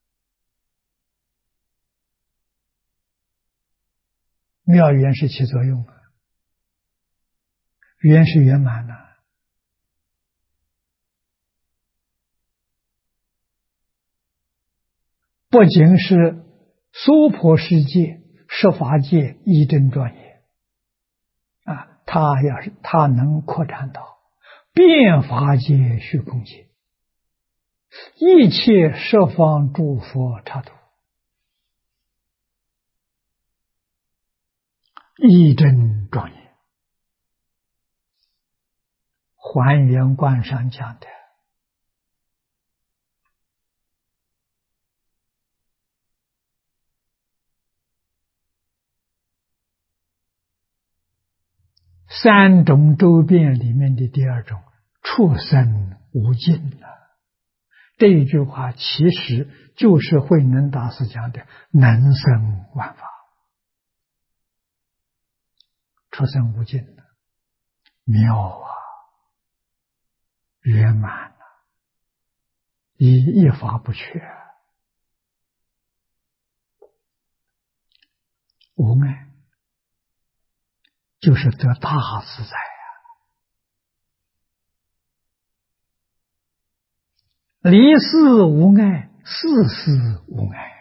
妙圆是起作用圆是圆满不仅是娑婆世界十法界一真庄严它能扩展到遍法界虚空界，一切十方诸佛刹土，一真庄严。还原观上讲的三种周遍里面的第二种，畜生无尽这一句话其实就是慧能大师讲的能生万法，畜生无尽妙圆满一法不缺，无碍，就是得大自在离事无碍，事事无碍，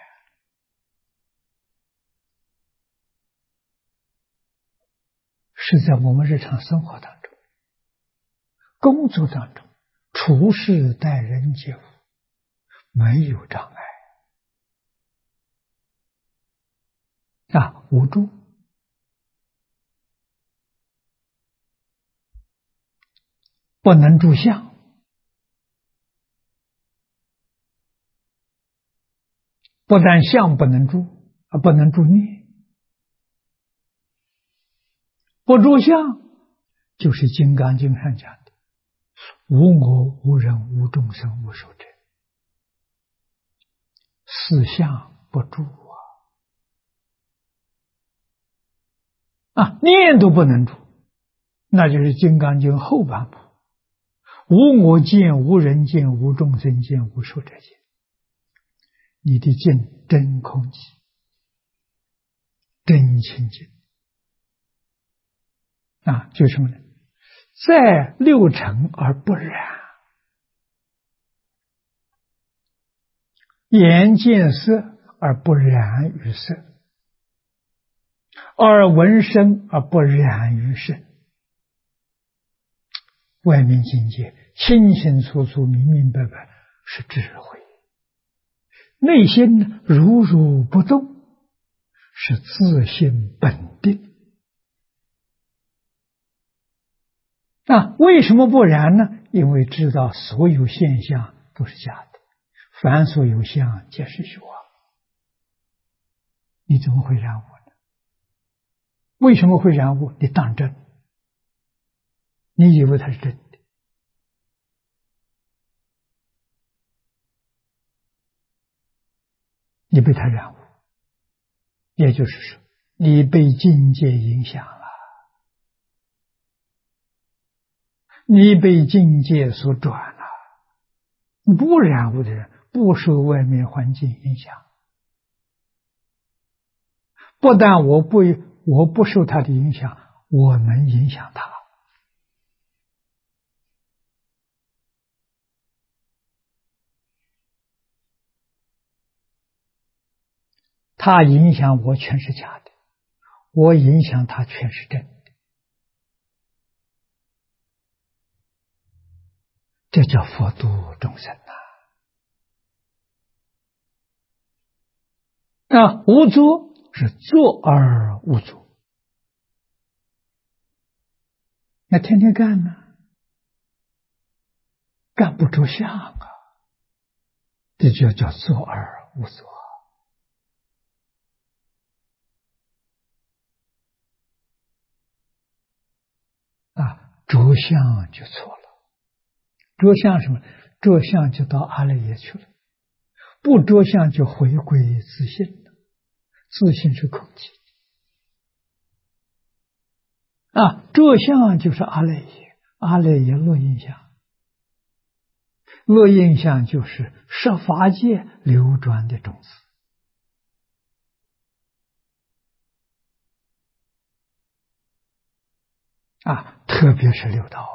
是在我们日常生活当中、工作当中、处事待人接物没有障碍无助。不能住相，不但相不能住，不能住念。不住相，就是《金刚经》上讲的无我、无人、无众生、无寿者，四相不住念都不能住，那就是《金刚经》后半部。无我见，无人见，无众生见，无寿者见。你的见真空寂，真清净就是什么呢？在六尘而不染，眼见色而不染于色，耳闻声而不染于声。外面境界清清楚楚、明明白白，是智慧；内心呢，如如不动，是自性本定。为什么不然呢？因为知道所有现象都是假的，凡所有相，皆是虚妄。你怎么会染污呢？为什么会染污？你当真？你以为它是真的？你被它染污，也就是说，你被境界影响了，你被境界所转了。不染污的人，不受外面环境影响，不但我不受他的影响，我能影响他。他影响我全是假的，我影响他全是真的。这叫佛度众生无作是作而无作，那天天干呢？干不着相这就叫作而无作着相就错了。着相什么？着相就到阿赖耶去了，不着相就回归自性了。自性是空寂着相就是阿赖耶，阿赖耶落印象，落印象就是十法界流转的种子特别是六道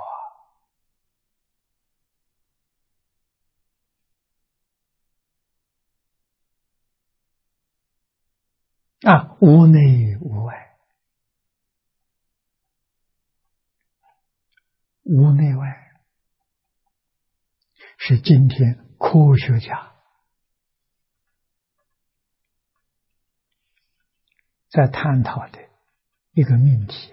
无内无外，无内外是今天科学家在探讨的一个命题。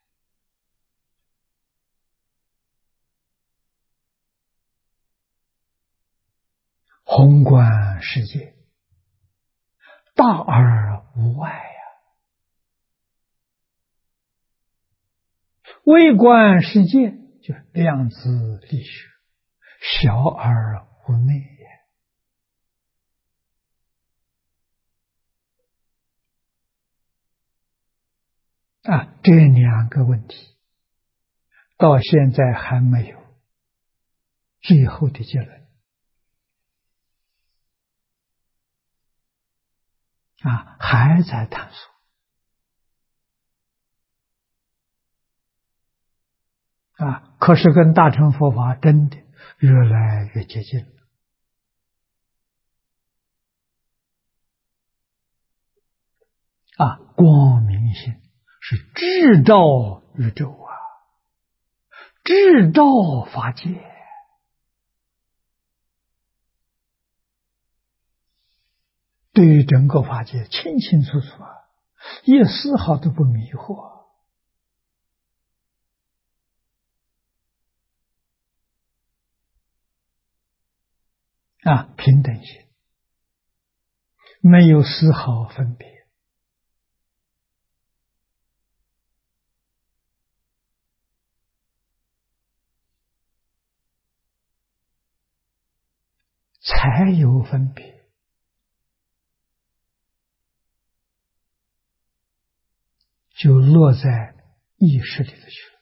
宏观世界大而无外微观世界就是量子力学，小而无内这两个问题到现在还没有最后的结论还在探索可是跟大乘佛法真的越来越接近了光明心是智照宇宙智照法界，对于整个法界清清楚楚一丝毫都不迷惑平等心，没有丝毫分别，才有分别，就落在意识里头去了。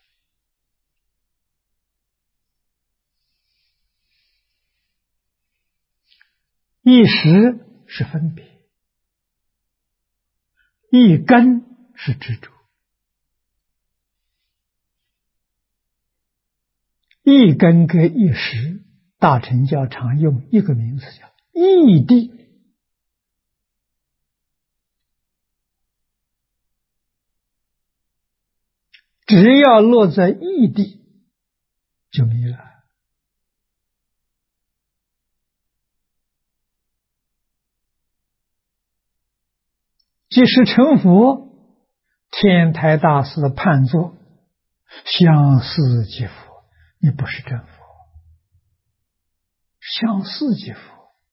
意识是分别，意根是执着，意根跟意识，大乘教常用一个名词叫义谛。只要落在义谛，就迷了。即使成佛，天台大师判作相似即佛，你不是真佛。相似即佛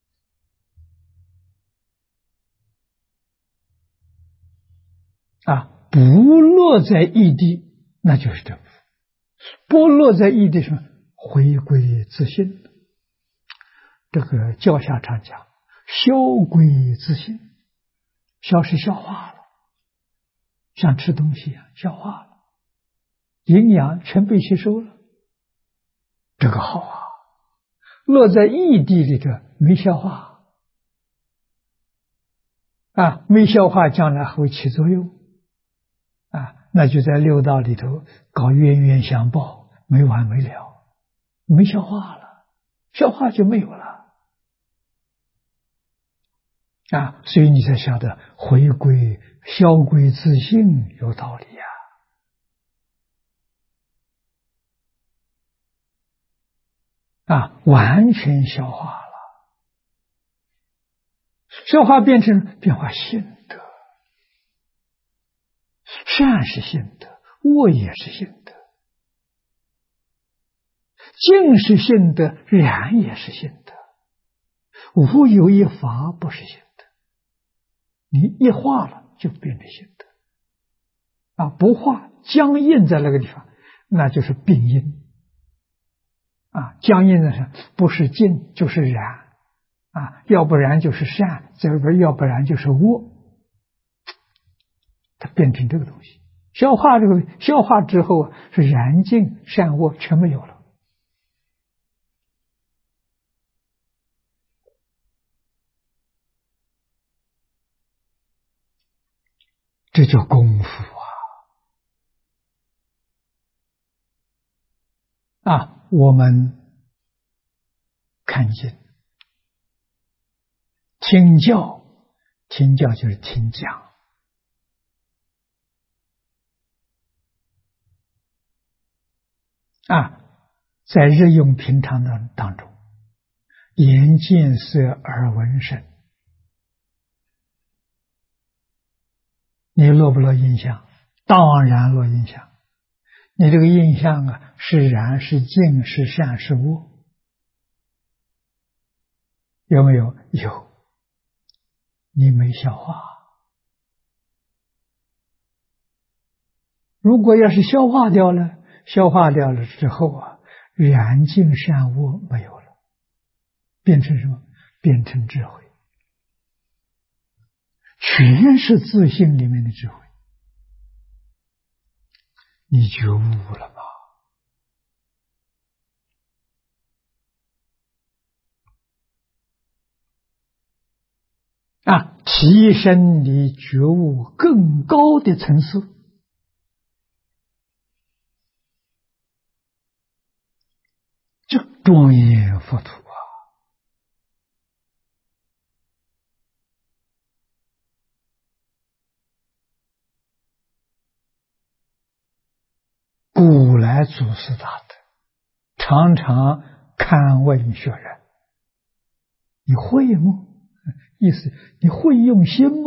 不落在义谛，那就是真佛。不落在义谛上，回归自性。这个教下常讲，消归自性。消是消化了，像吃东西一样消化了，营养全被吸收了，这个好落在义谛里头没消化没消化，将来会起作用那就在六道里头搞冤冤相报，没完没了，没消化了，消化就没有了所以你才晓得回归消归自性有道理完全消化了，消化变化性德，善是性德，恶也是性德，净是性德，然也是性德，无有一法不是性德。你一化了就变成性德不化僵硬在那个地方，那就是病因僵硬的是不是净就是然要不然就是善，要不然就是恶，它变成这个东西。消化之后是然净善恶全没有了。这叫功夫我们看见听教就是听讲在日用平常的当中，眼见色耳闻声，你落不落印象？当然落印象。你这个印象是然是净是善是恶，有没有？有。你没消化。如果要是消化掉了之后然净善恶没有了，变成什么？变成智慧，全是自性里面的智慧。你觉悟了吗？提升你觉悟更高的层次，这庄严佛土来祖师大德常常堪问学人：你会吗？意思你会用心吗？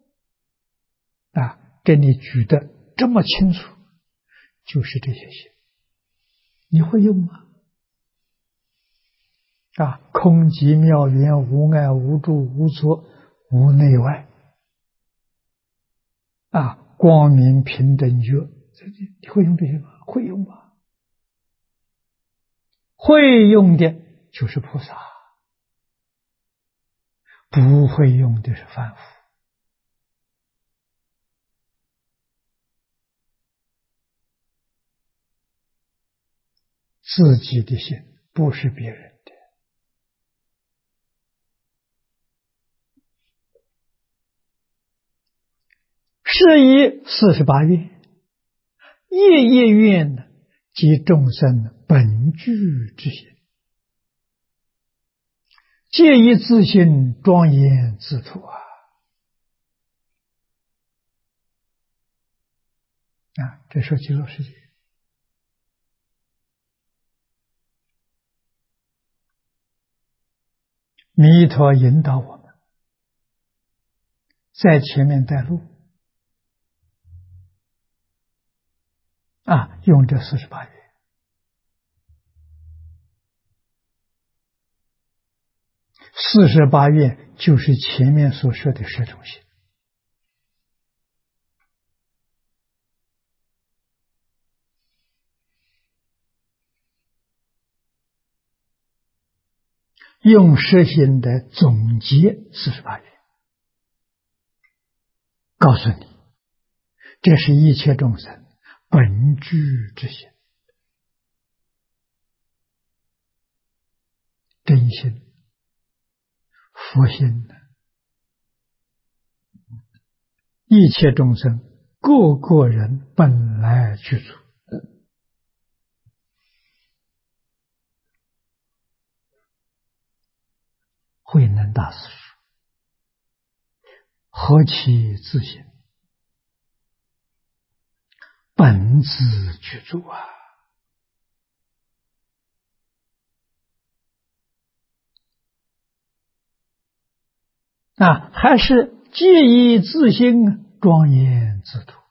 给你举的这么清楚，就是这些心，你会用吗？空寂妙圆，无碍无住无作，无内外，光明平等觉，你会用这些吗？会用吗？会用的就是菩萨，不会用的是凡夫。自己的心，不是别人的。是以48愿，夜夜愿呢，即众生本具之心，皆以自性庄严自土这说极乐世界。弥陀引导我们，在前面带路用这48愿。48愿就是前面所说的10种心。用实心的总结48愿，告诉你，这是一切众生本具之心，真心、佛心的，一切众生个个人本来具足。慧能大师说：何其自性，本自具足还是皆以自性庄严自土。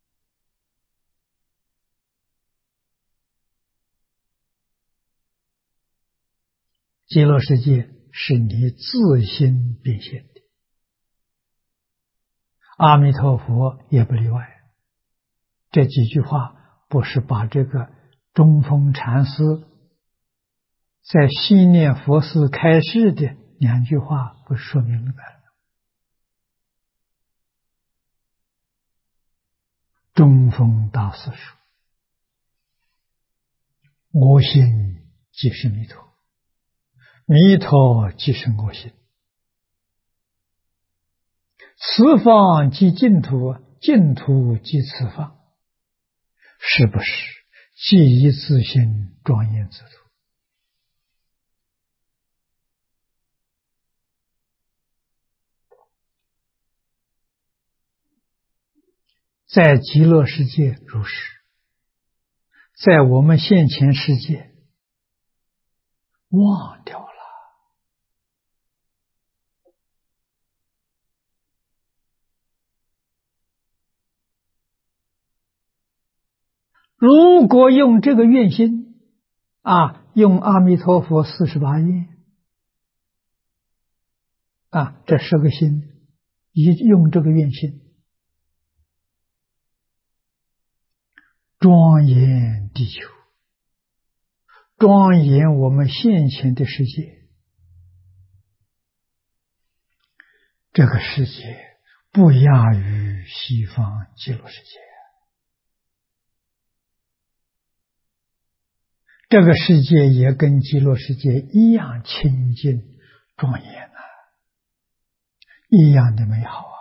极乐世界是你自心变现的，阿弥陀佛也不例外。这几句话不是把这个中峰禅师在西念佛寺开示的2句话不是说明白了？中峰大师说：我心即是弥陀，弥陀即是我心，此方即净土，净土即此方，是不是即以自性庄严自土？在极乐世界如是，在我们现前世界忘掉了。如果用这个愿心用阿弥陀佛48愿这10个心，用这个愿心庄严地球，庄严我们现前的世界，这个世界不亚于西方极乐世界，这个世界也跟极乐世界一样清净庄严一样的美好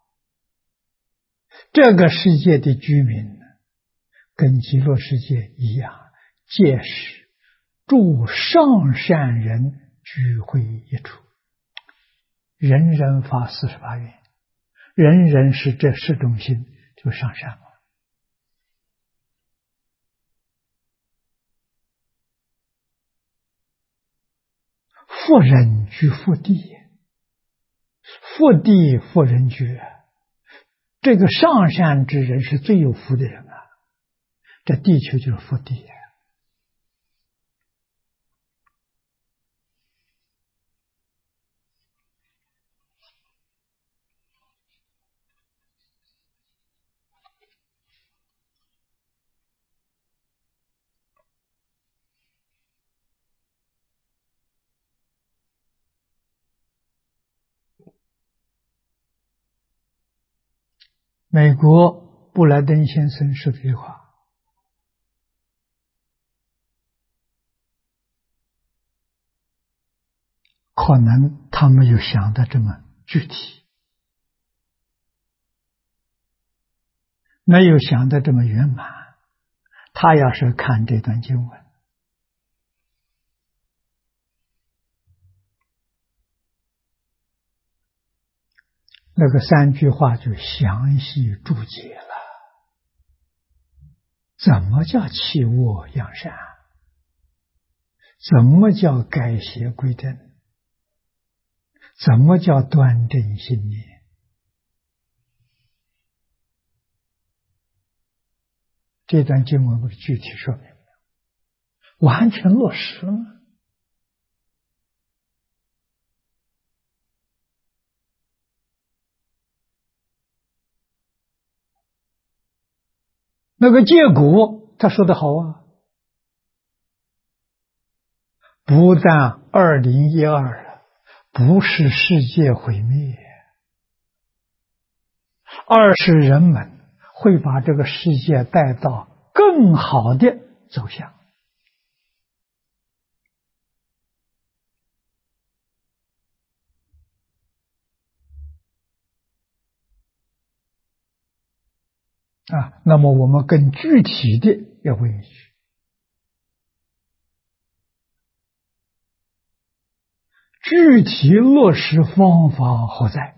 这个世界的居民跟极乐世界一样，皆是诸上善人聚会一处，人人发48愿，人人是这10种心，就上善了。 复人居复地，复地复人居，这个上善之人是最有福的人啊！这地球就是复地。美国布莱登先生说的这句话，可能他没有想的这么具体，没有想的这么圆满。他要是看这段经文，那个3句话就详细注解了。怎么叫弃恶扬善？怎么叫改邪归正？怎么叫端正心念？这段经文不是具体说明了，完全落实了吗？那个结果他说的好啊，不但2012了，不是世界毁灭，而是人们会把这个世界带到更好的走向。那么我们更具体的要问一句：具体落实方法何在？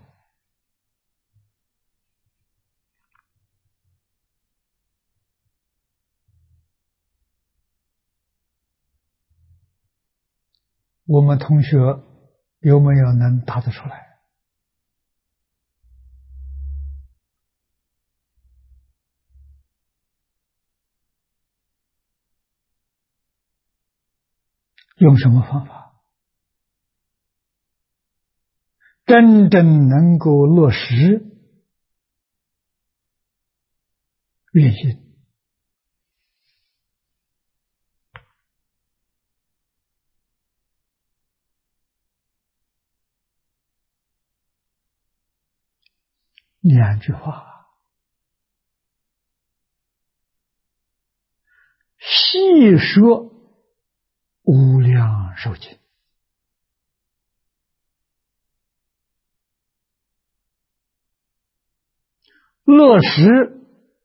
我们同学有没有能答得出来？用什么方法真正能够落实愿心？2句话：细说无量寿经，落实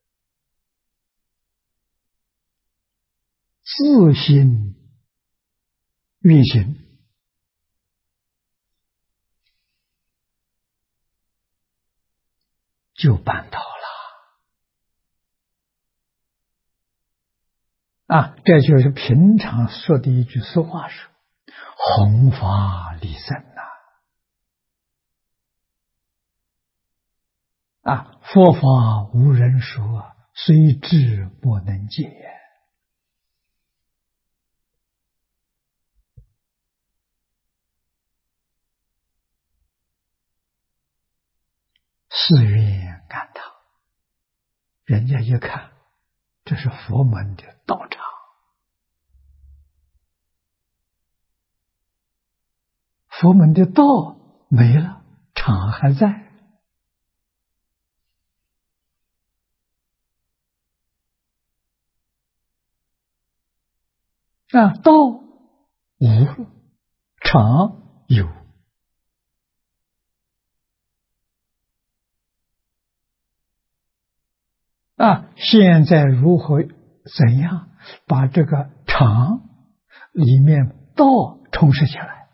自心运行，就办到了。这就是平常说的一句俗话说：弘法利生佛法无人说，虽智莫能解。寺院感堂，人家一看，这是佛门的道场，佛门的道没了，场还在。道无了，场有。现在如何怎样把这个场里面道充实起来？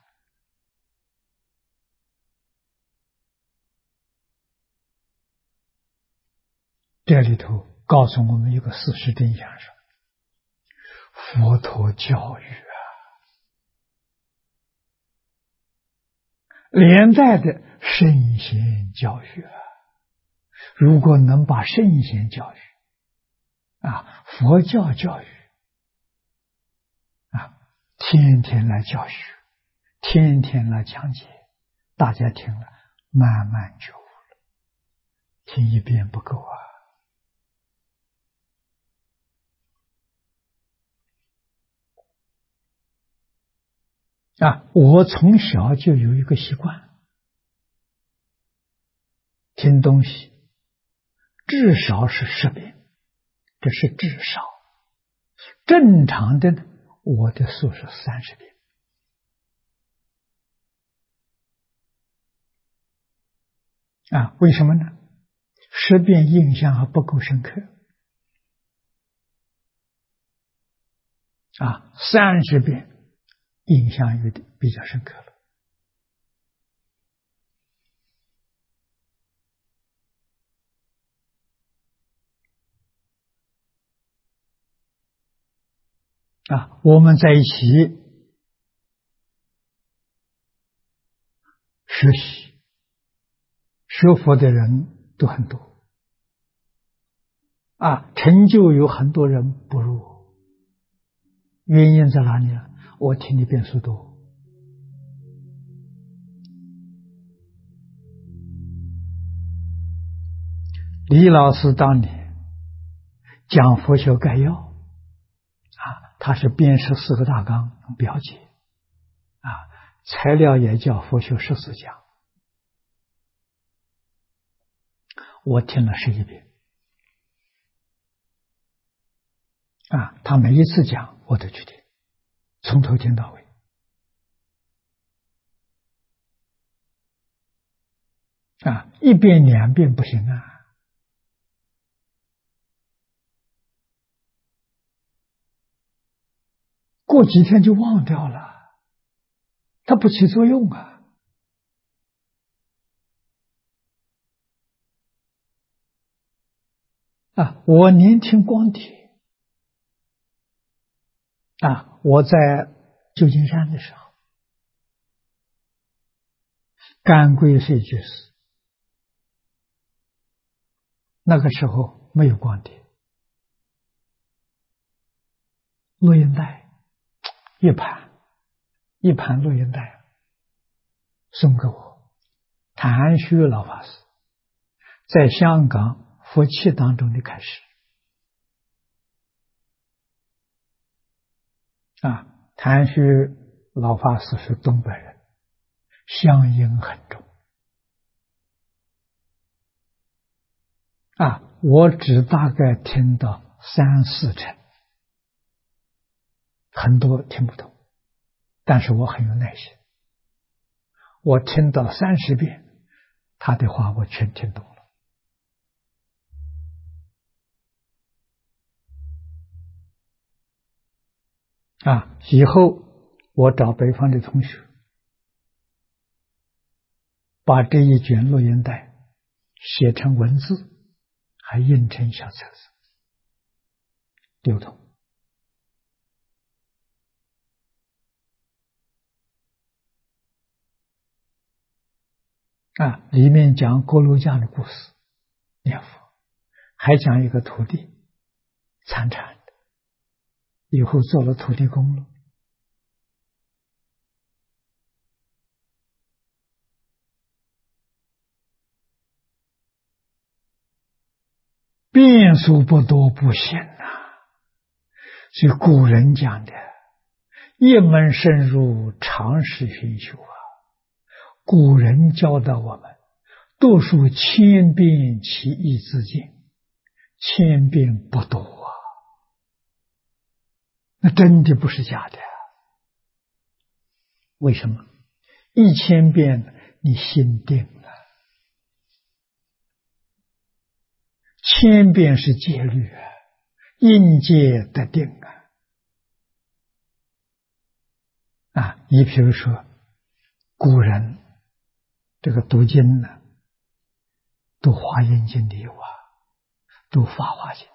这里头告诉我们一个事实真相是：佛陀教育连带的圣贤教育啊。如果能把圣贤教育佛教教育天天来教学，天天来讲解，大家听了慢慢觉悟了，听一遍不够我从小就有一个习惯，听东西至少是10遍，这是至少。正常的呢，我的数是30遍。为什么呢？10遍印象还不够深刻30遍印象有点比较深刻了。我们在一起学习学佛的人都很多成就有很多人不入，原因在哪里呢？我听的遍数多。李老师当年讲佛学概要他是编14个大纲表解材料也叫佛学14讲，我听了11遍他每一次讲我都去听，从头听到尾1遍2遍不行过几天就忘掉了，它不起作用我年听光碟我在旧金山的时候，甘归税居士，那个时候没有光碟，录音带一盘录音带送给我，谭虚老法师在香港佛七当中的开始谭虚老法师是东北人，乡音很重我只大概听到3、4成，很多听不懂，但是我很有耐心，我听到30遍，他的话我全听懂了以后我找北方的同学，把这一卷录音带写成文字，还印成小册子流通里面讲锅炉匠的故事，念佛，还讲一个徒弟参禅的，以后做了土地公了变数不多不行所以古人讲的一门深入，常识熏修古人教导我们读书千遍，其义自见，千遍不多那真的不是假的为什么？1000遍你心定了，1000遍是戒律应戒得定你比如说古人这个读经呢，读华严经的有读法华经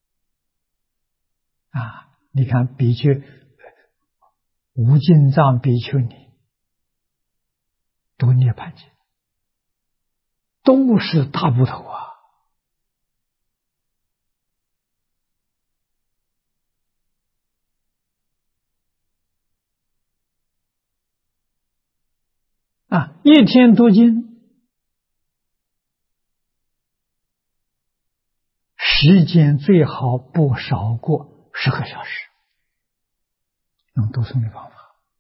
的你看比丘无尽藏比丘尼读涅槃经，都是大部头啊！一天读经，时间最好不少过10个小时，用读诵的方法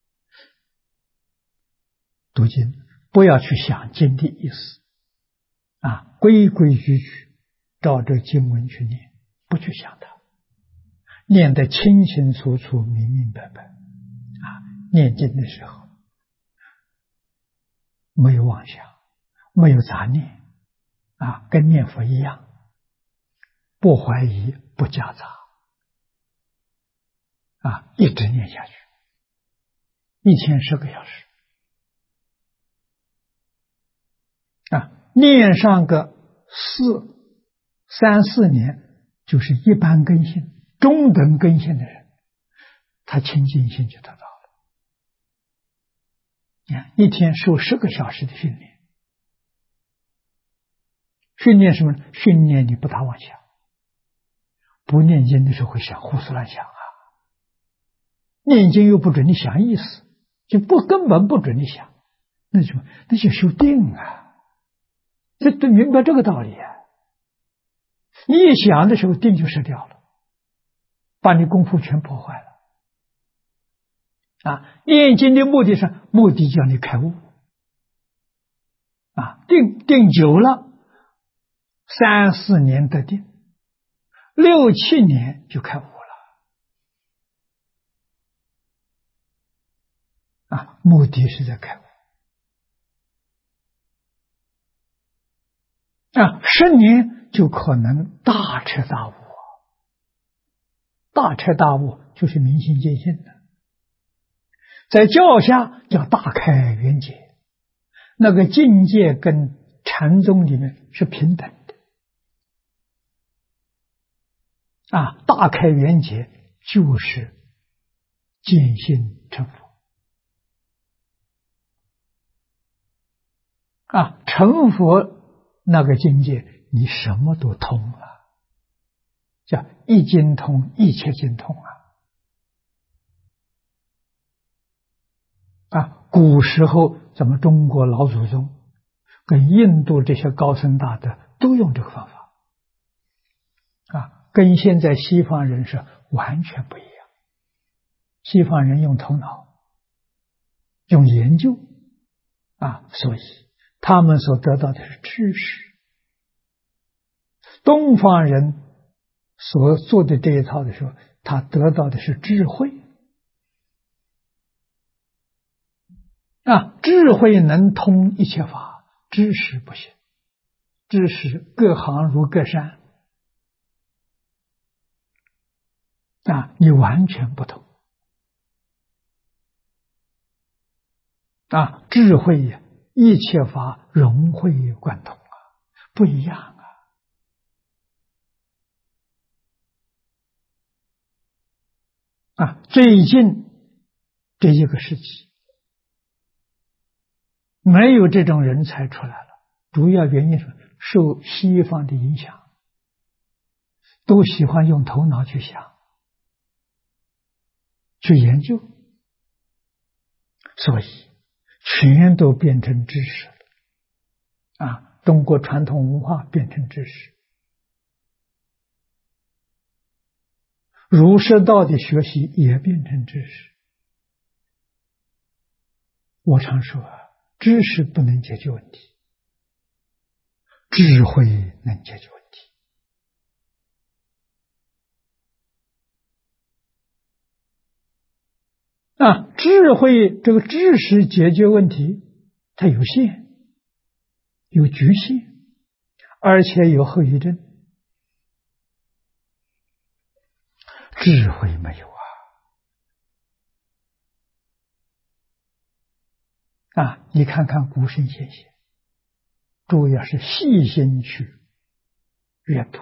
读经，不要去想经的意思规规矩矩照着经文去念，不去想它，念得清清楚楚、明明白白念经的时候没有妄想，没有杂念跟念佛一样，不怀疑，不夹杂一直念下去，1天10个小时念上个3、4年，就是一般根性、中等根性的人，他清净心就得到了。1天受10个小时的训练，训练什么呢？训练你不打妄想，不念经的时候会想胡思乱想念经又不准你想意思，根本不准你想，那就修定这都明白这个道理你一想的时候，定就失掉了，把你功夫全破坏了念经的目的叫你开悟定久了，3、4年得定，6、7年就开悟了目的是在开悟10年就可能大彻大悟大彻大悟就是明心见性的，在教下叫大开圆解，那个境界跟禅宗里面是平等的大开圆解就是见性成佛成佛那个境界，你什么都通了，叫一经通，一切经通古时候咱们中国老祖宗跟印度这些高僧大德都用这个方法跟现在西方人是完全不一样。西方人用头脑，用研究所以他们所得到的是知识。东方人所做的这一套的时候，他得到的是智慧智慧能通一切法，知识不行，知识各行如各山你完全不同智慧一切法融会贯通不一样最近这一个世纪没有这种人才出来了，主要原因是受西方的影响，都喜欢用头脑去想去研究，所以全都变成知识了中国传统文化变成知识，儒释道的学习也变成知识。我常说知识不能解决问题，智慧能解决问题智慧这个知识解决问题，它有限，有局限，而且有后遗症。智慧没有你看看古圣先贤，主要是细心去阅读。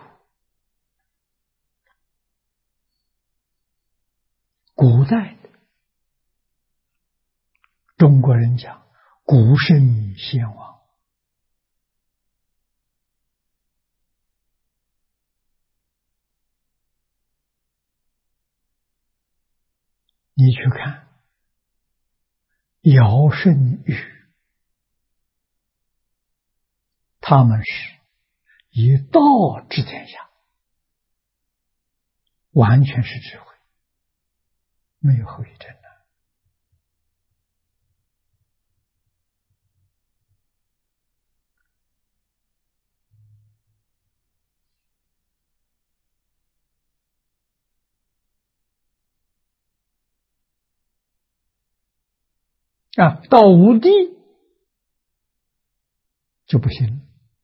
古代的中国人讲古圣先王，你去看尧舜禹，他们是以道治天下，完全是智慧，没有后遗症的。到无地就不行了，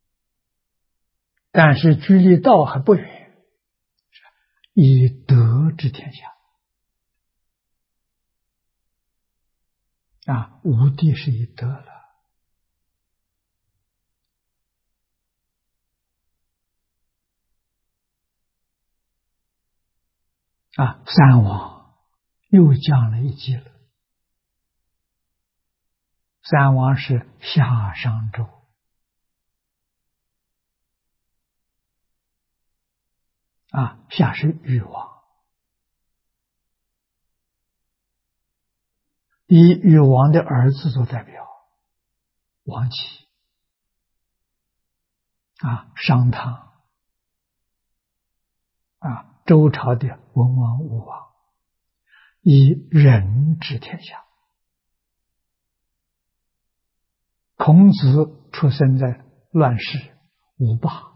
但是距离道还不远，以德治天下。无地是以德了。三王又降了一级了。三王是夏商周，夏是禹王，以禹王的儿子做代表，王启，商汤，周朝的文王武王，以仁治天下。孔子出生在乱世，五霸，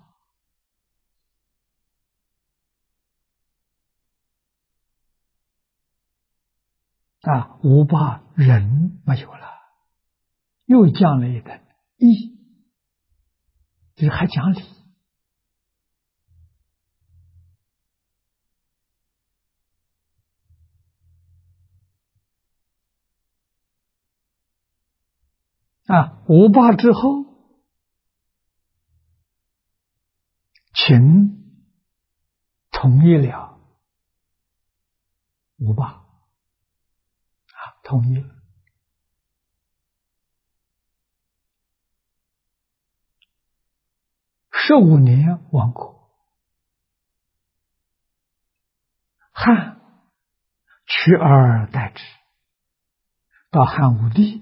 五霸仁没有了，又降了一等义，就是还讲理。五霸之后，秦统一了五霸，统一了。15年亡国，汉取而代之，到汉武帝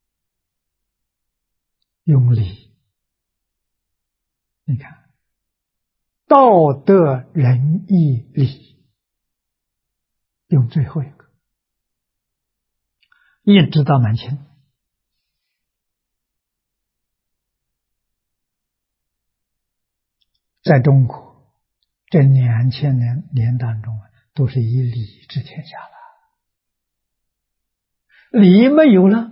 用礼，你看道德仁义礼，用最后一个，一直到满清。在中国这2000年当中都是以礼治天下了，礼没有了，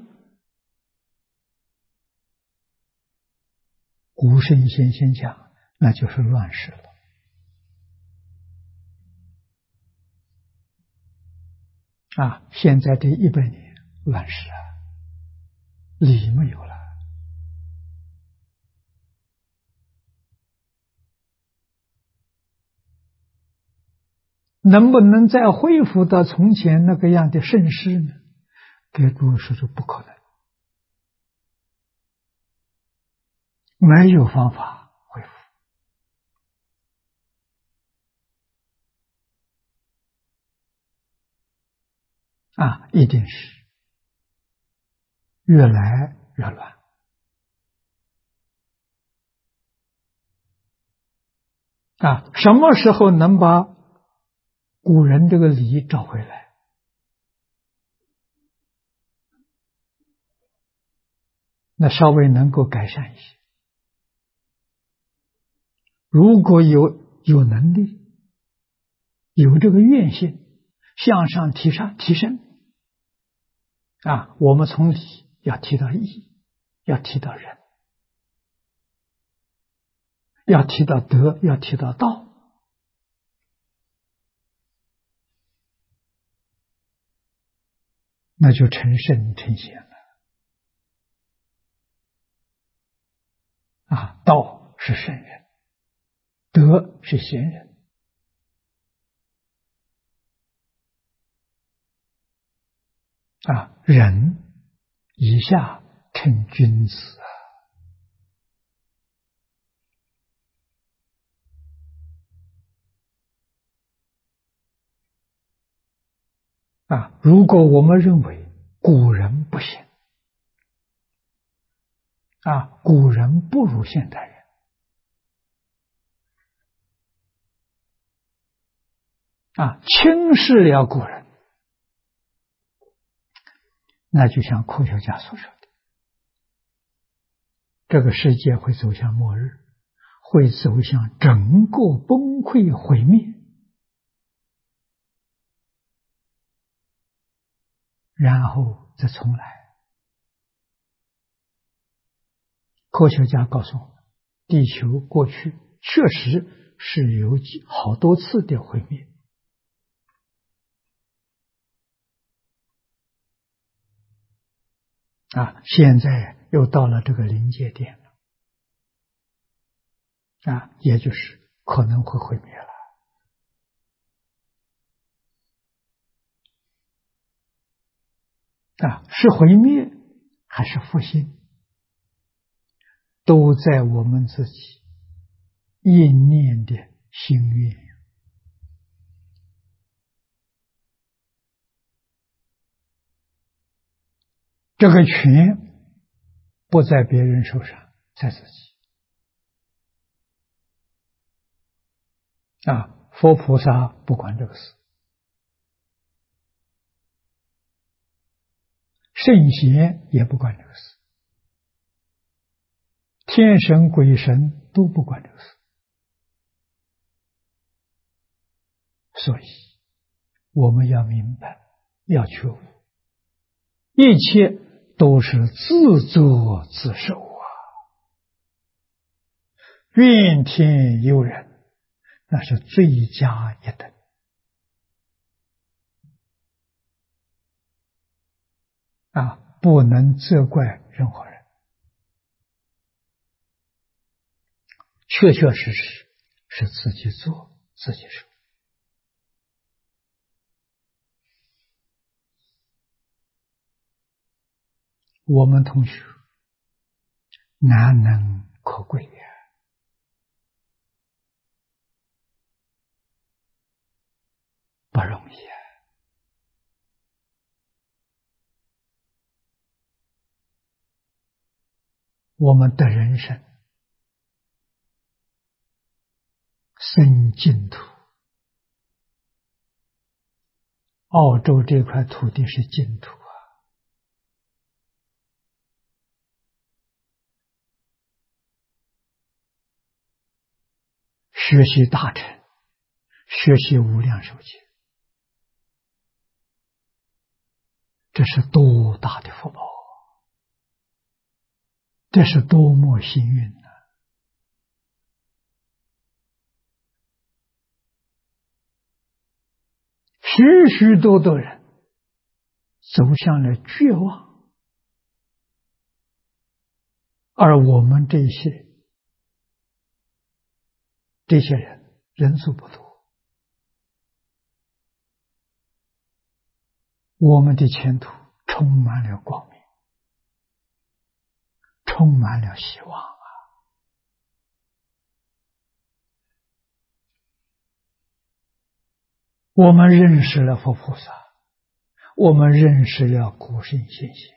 古圣先讲，那就是乱世了。现在这100年乱世礼没有了。能不能再恢复到从前那个样的盛世呢？给诸位说，是不可能，没有方法恢复。一定是越来越乱。什么时候能把古人这个礼找回来？那稍微能够改善一些。如果有能力，有这个愿心，向上提升，我们从礼要提到义，要提到仁，要提到德，要提到道，那就成圣成贤了。道是圣人，德是贤人。仁以下成君子如果我们认为古人不行古人不如现代人轻视了古人，那就像科学家所说的，这个世界会走向末日，会走向整个崩溃毁灭，然后再重来。科学家告诉我们，地球过去确实是有好多次的毁灭现在又到了这个临界点了也就是可能会毁灭了是毁灭还是复兴，都在我们自己应念的心愿。这个权不在别人手上，在自己佛菩萨不管这个事，圣贤也不管这个事，天神鬼神都不管这个事。所以我们要明白，要觉悟，一切都是自作自受怨天尤人，那是罪加一等不能责怪任何人，确确实实是自己做自己受。我们同学难能可贵不容易我们的人生生净土，澳洲这块土地是净土学习大乘，学习无量寿经，这是多大的福报，这是多么幸运许许多多人走向了绝望，而我们这些人人数不多，我们的前途充满了光明，充满了希望我们认识了佛菩萨，我们认识了古圣先贤，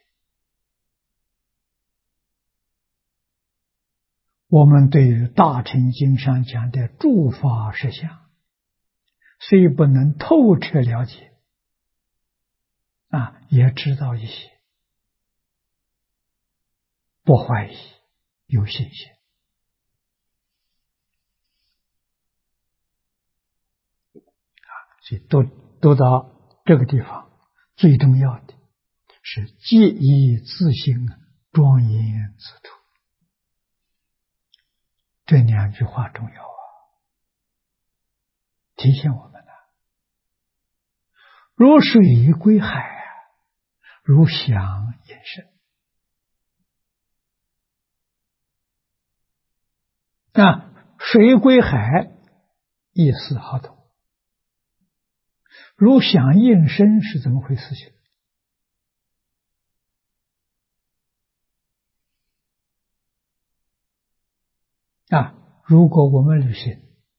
我们对于大乘经上讲的诸法实相，虽不能透彻了解也知道一些，不怀疑，有信心所以都到这个地方，最重要的是戒以自心，庄严自度。这两句话重要提醒我们如水归海，如响引声水归海意思好懂，如响应声是怎么回事情如果我们旅行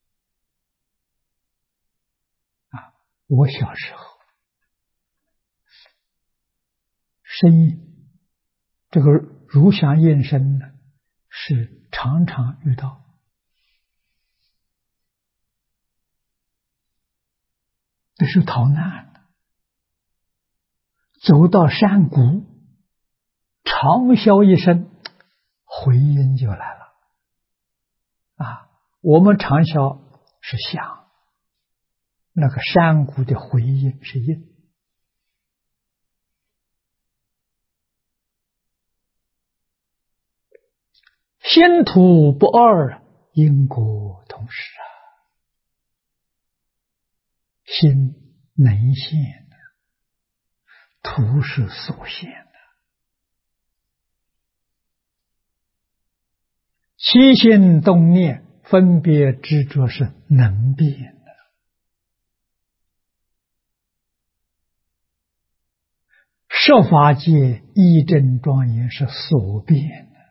我小时候声音这个如响应声呢，是常常遇到。这是逃难的，走到山谷，长啸一声，回音就来了。我们长啸是响，那个山谷的回音是音。心土不二，因果同时心能现的，土是所现的。起心动念分别执着是能变的，设法界义正庄严是所变的，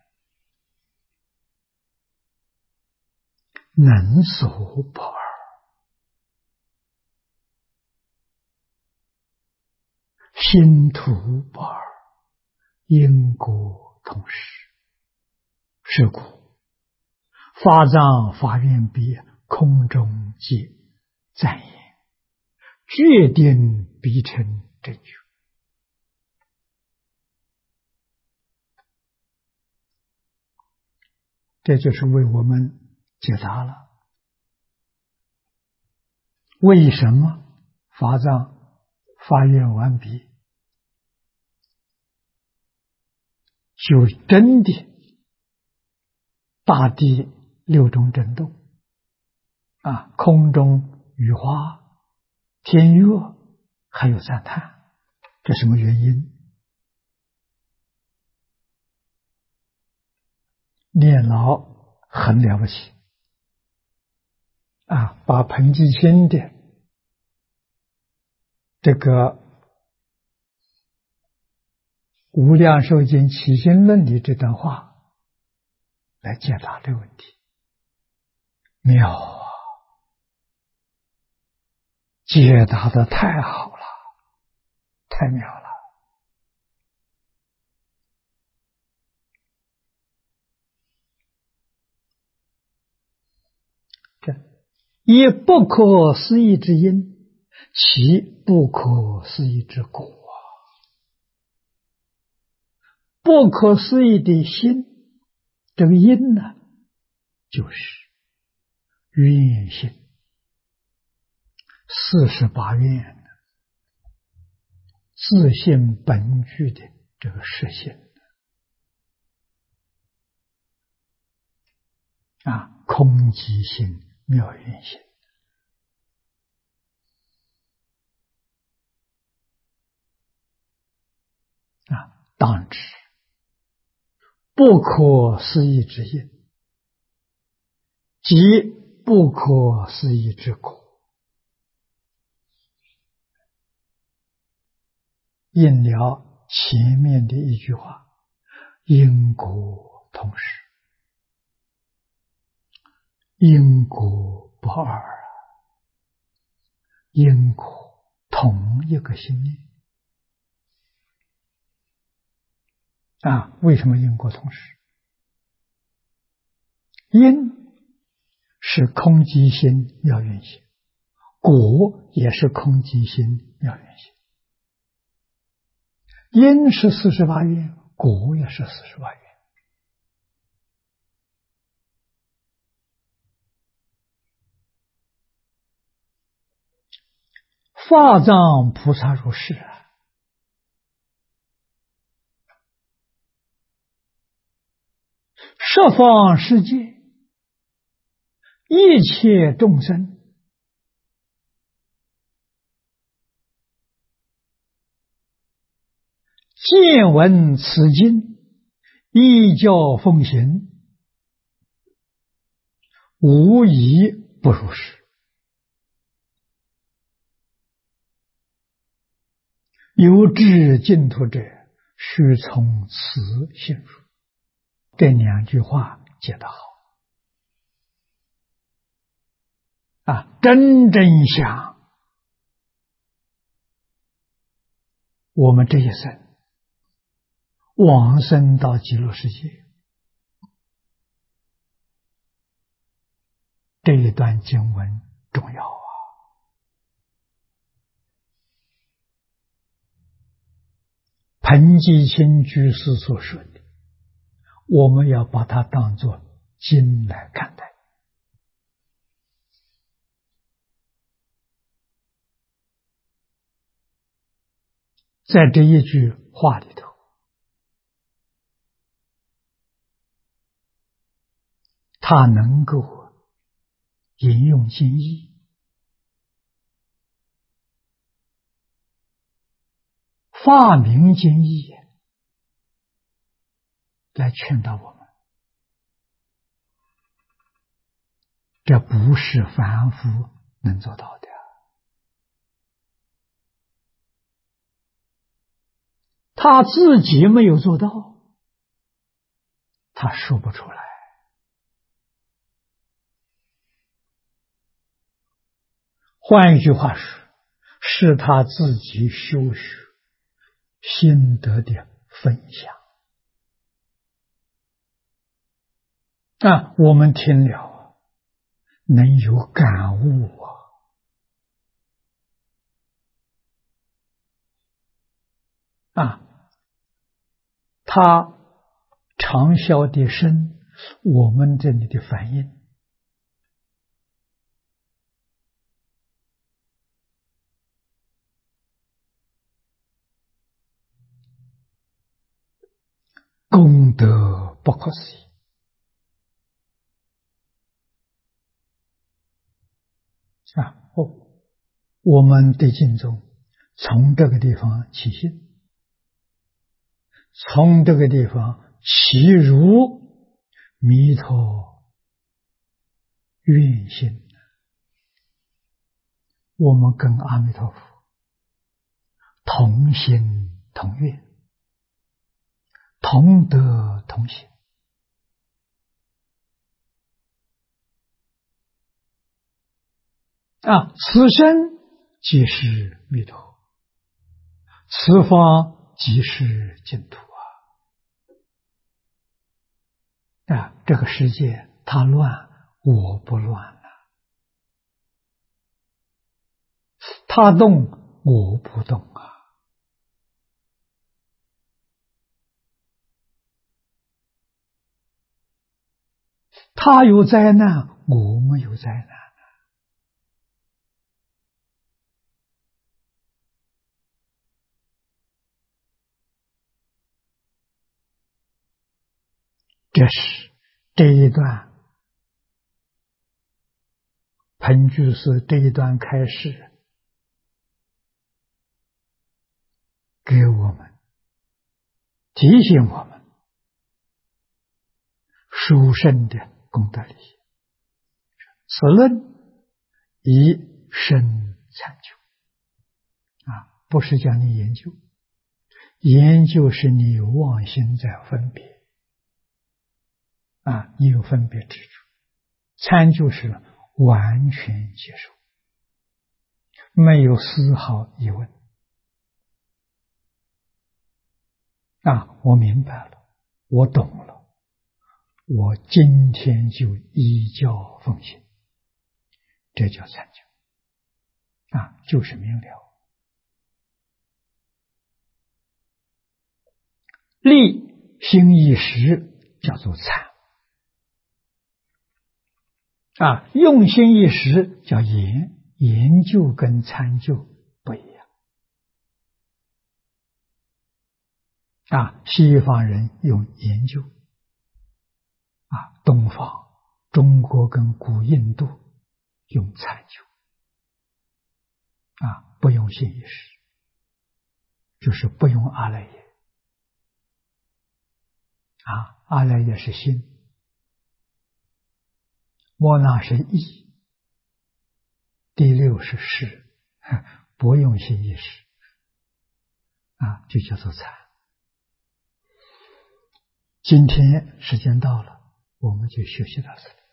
能所不二。心土不二，因果同时。是故法藏法愿比空中皆赞言，决定必成正觉。这就是为我们解答了为什么法藏发愿完毕就真的大地六种震动空中雨花、天乐，还有赞叹，这什么原因？念老很了不起把彭济清的这个无量寿经起心论里这段话来解答这个问题，妙啊！解答的太好了，太妙了。以不可思议之因，其不可思议之果不可思议的心，这个因呢，就是愿心48愿自性本具的这个实性空寂心、妙愿心当知不可思议之因，即不可思议之果。应了前面的一句话，因果同时，因果不二因果同一个心念为什么因果同时？因是空寂心妙愿心，果也是空寂心妙愿心。因是48愿，果也是48愿。法藏菩萨如是十方世界一切众生见闻此经，依教奉行，无一不如是。有志净土者，须从此信入。这两句话解得好。 真正想我们这一生往生到极乐世界，这一段经文重要啊！彭基清居士所说的，我们要把它当作经来看待。在这一句话里头，他能够引用经义，发明经义来劝导我们，这不是凡夫能做到的。他自己没有做到，他说不出来。换一句话说，是他自己修学心得的分享。我们听了能有感悟他长啸的声，我们这里的反应，功德不可思议我们对经中从这个地方起心，从这个地方起如弥陀愿心，我们跟阿弥陀佛同心同愿，同德同行。此生即是弥陀，此方即是净土这个世界它乱，我不乱它动，我不动它有灾难，我没有灾难这是这一段彭居士这一段开示给我们提醒我们殊胜的功德理。此论以深参究不是叫你研究，研究是你妄心在分别你有分别之处，参究是完全接受，没有丝毫疑问我明白了，我懂了，我今天就依教奉行，这叫参究就是明了。立心一时叫做参用心一时叫研，研究跟参究不一样西方人用研究东方中国跟古印度用参究不用心一时，就是不用阿赖耶阿赖耶是心，摩那是意，第六是识，不用心一时就叫做参。今天时间到了，我们就学习到这里。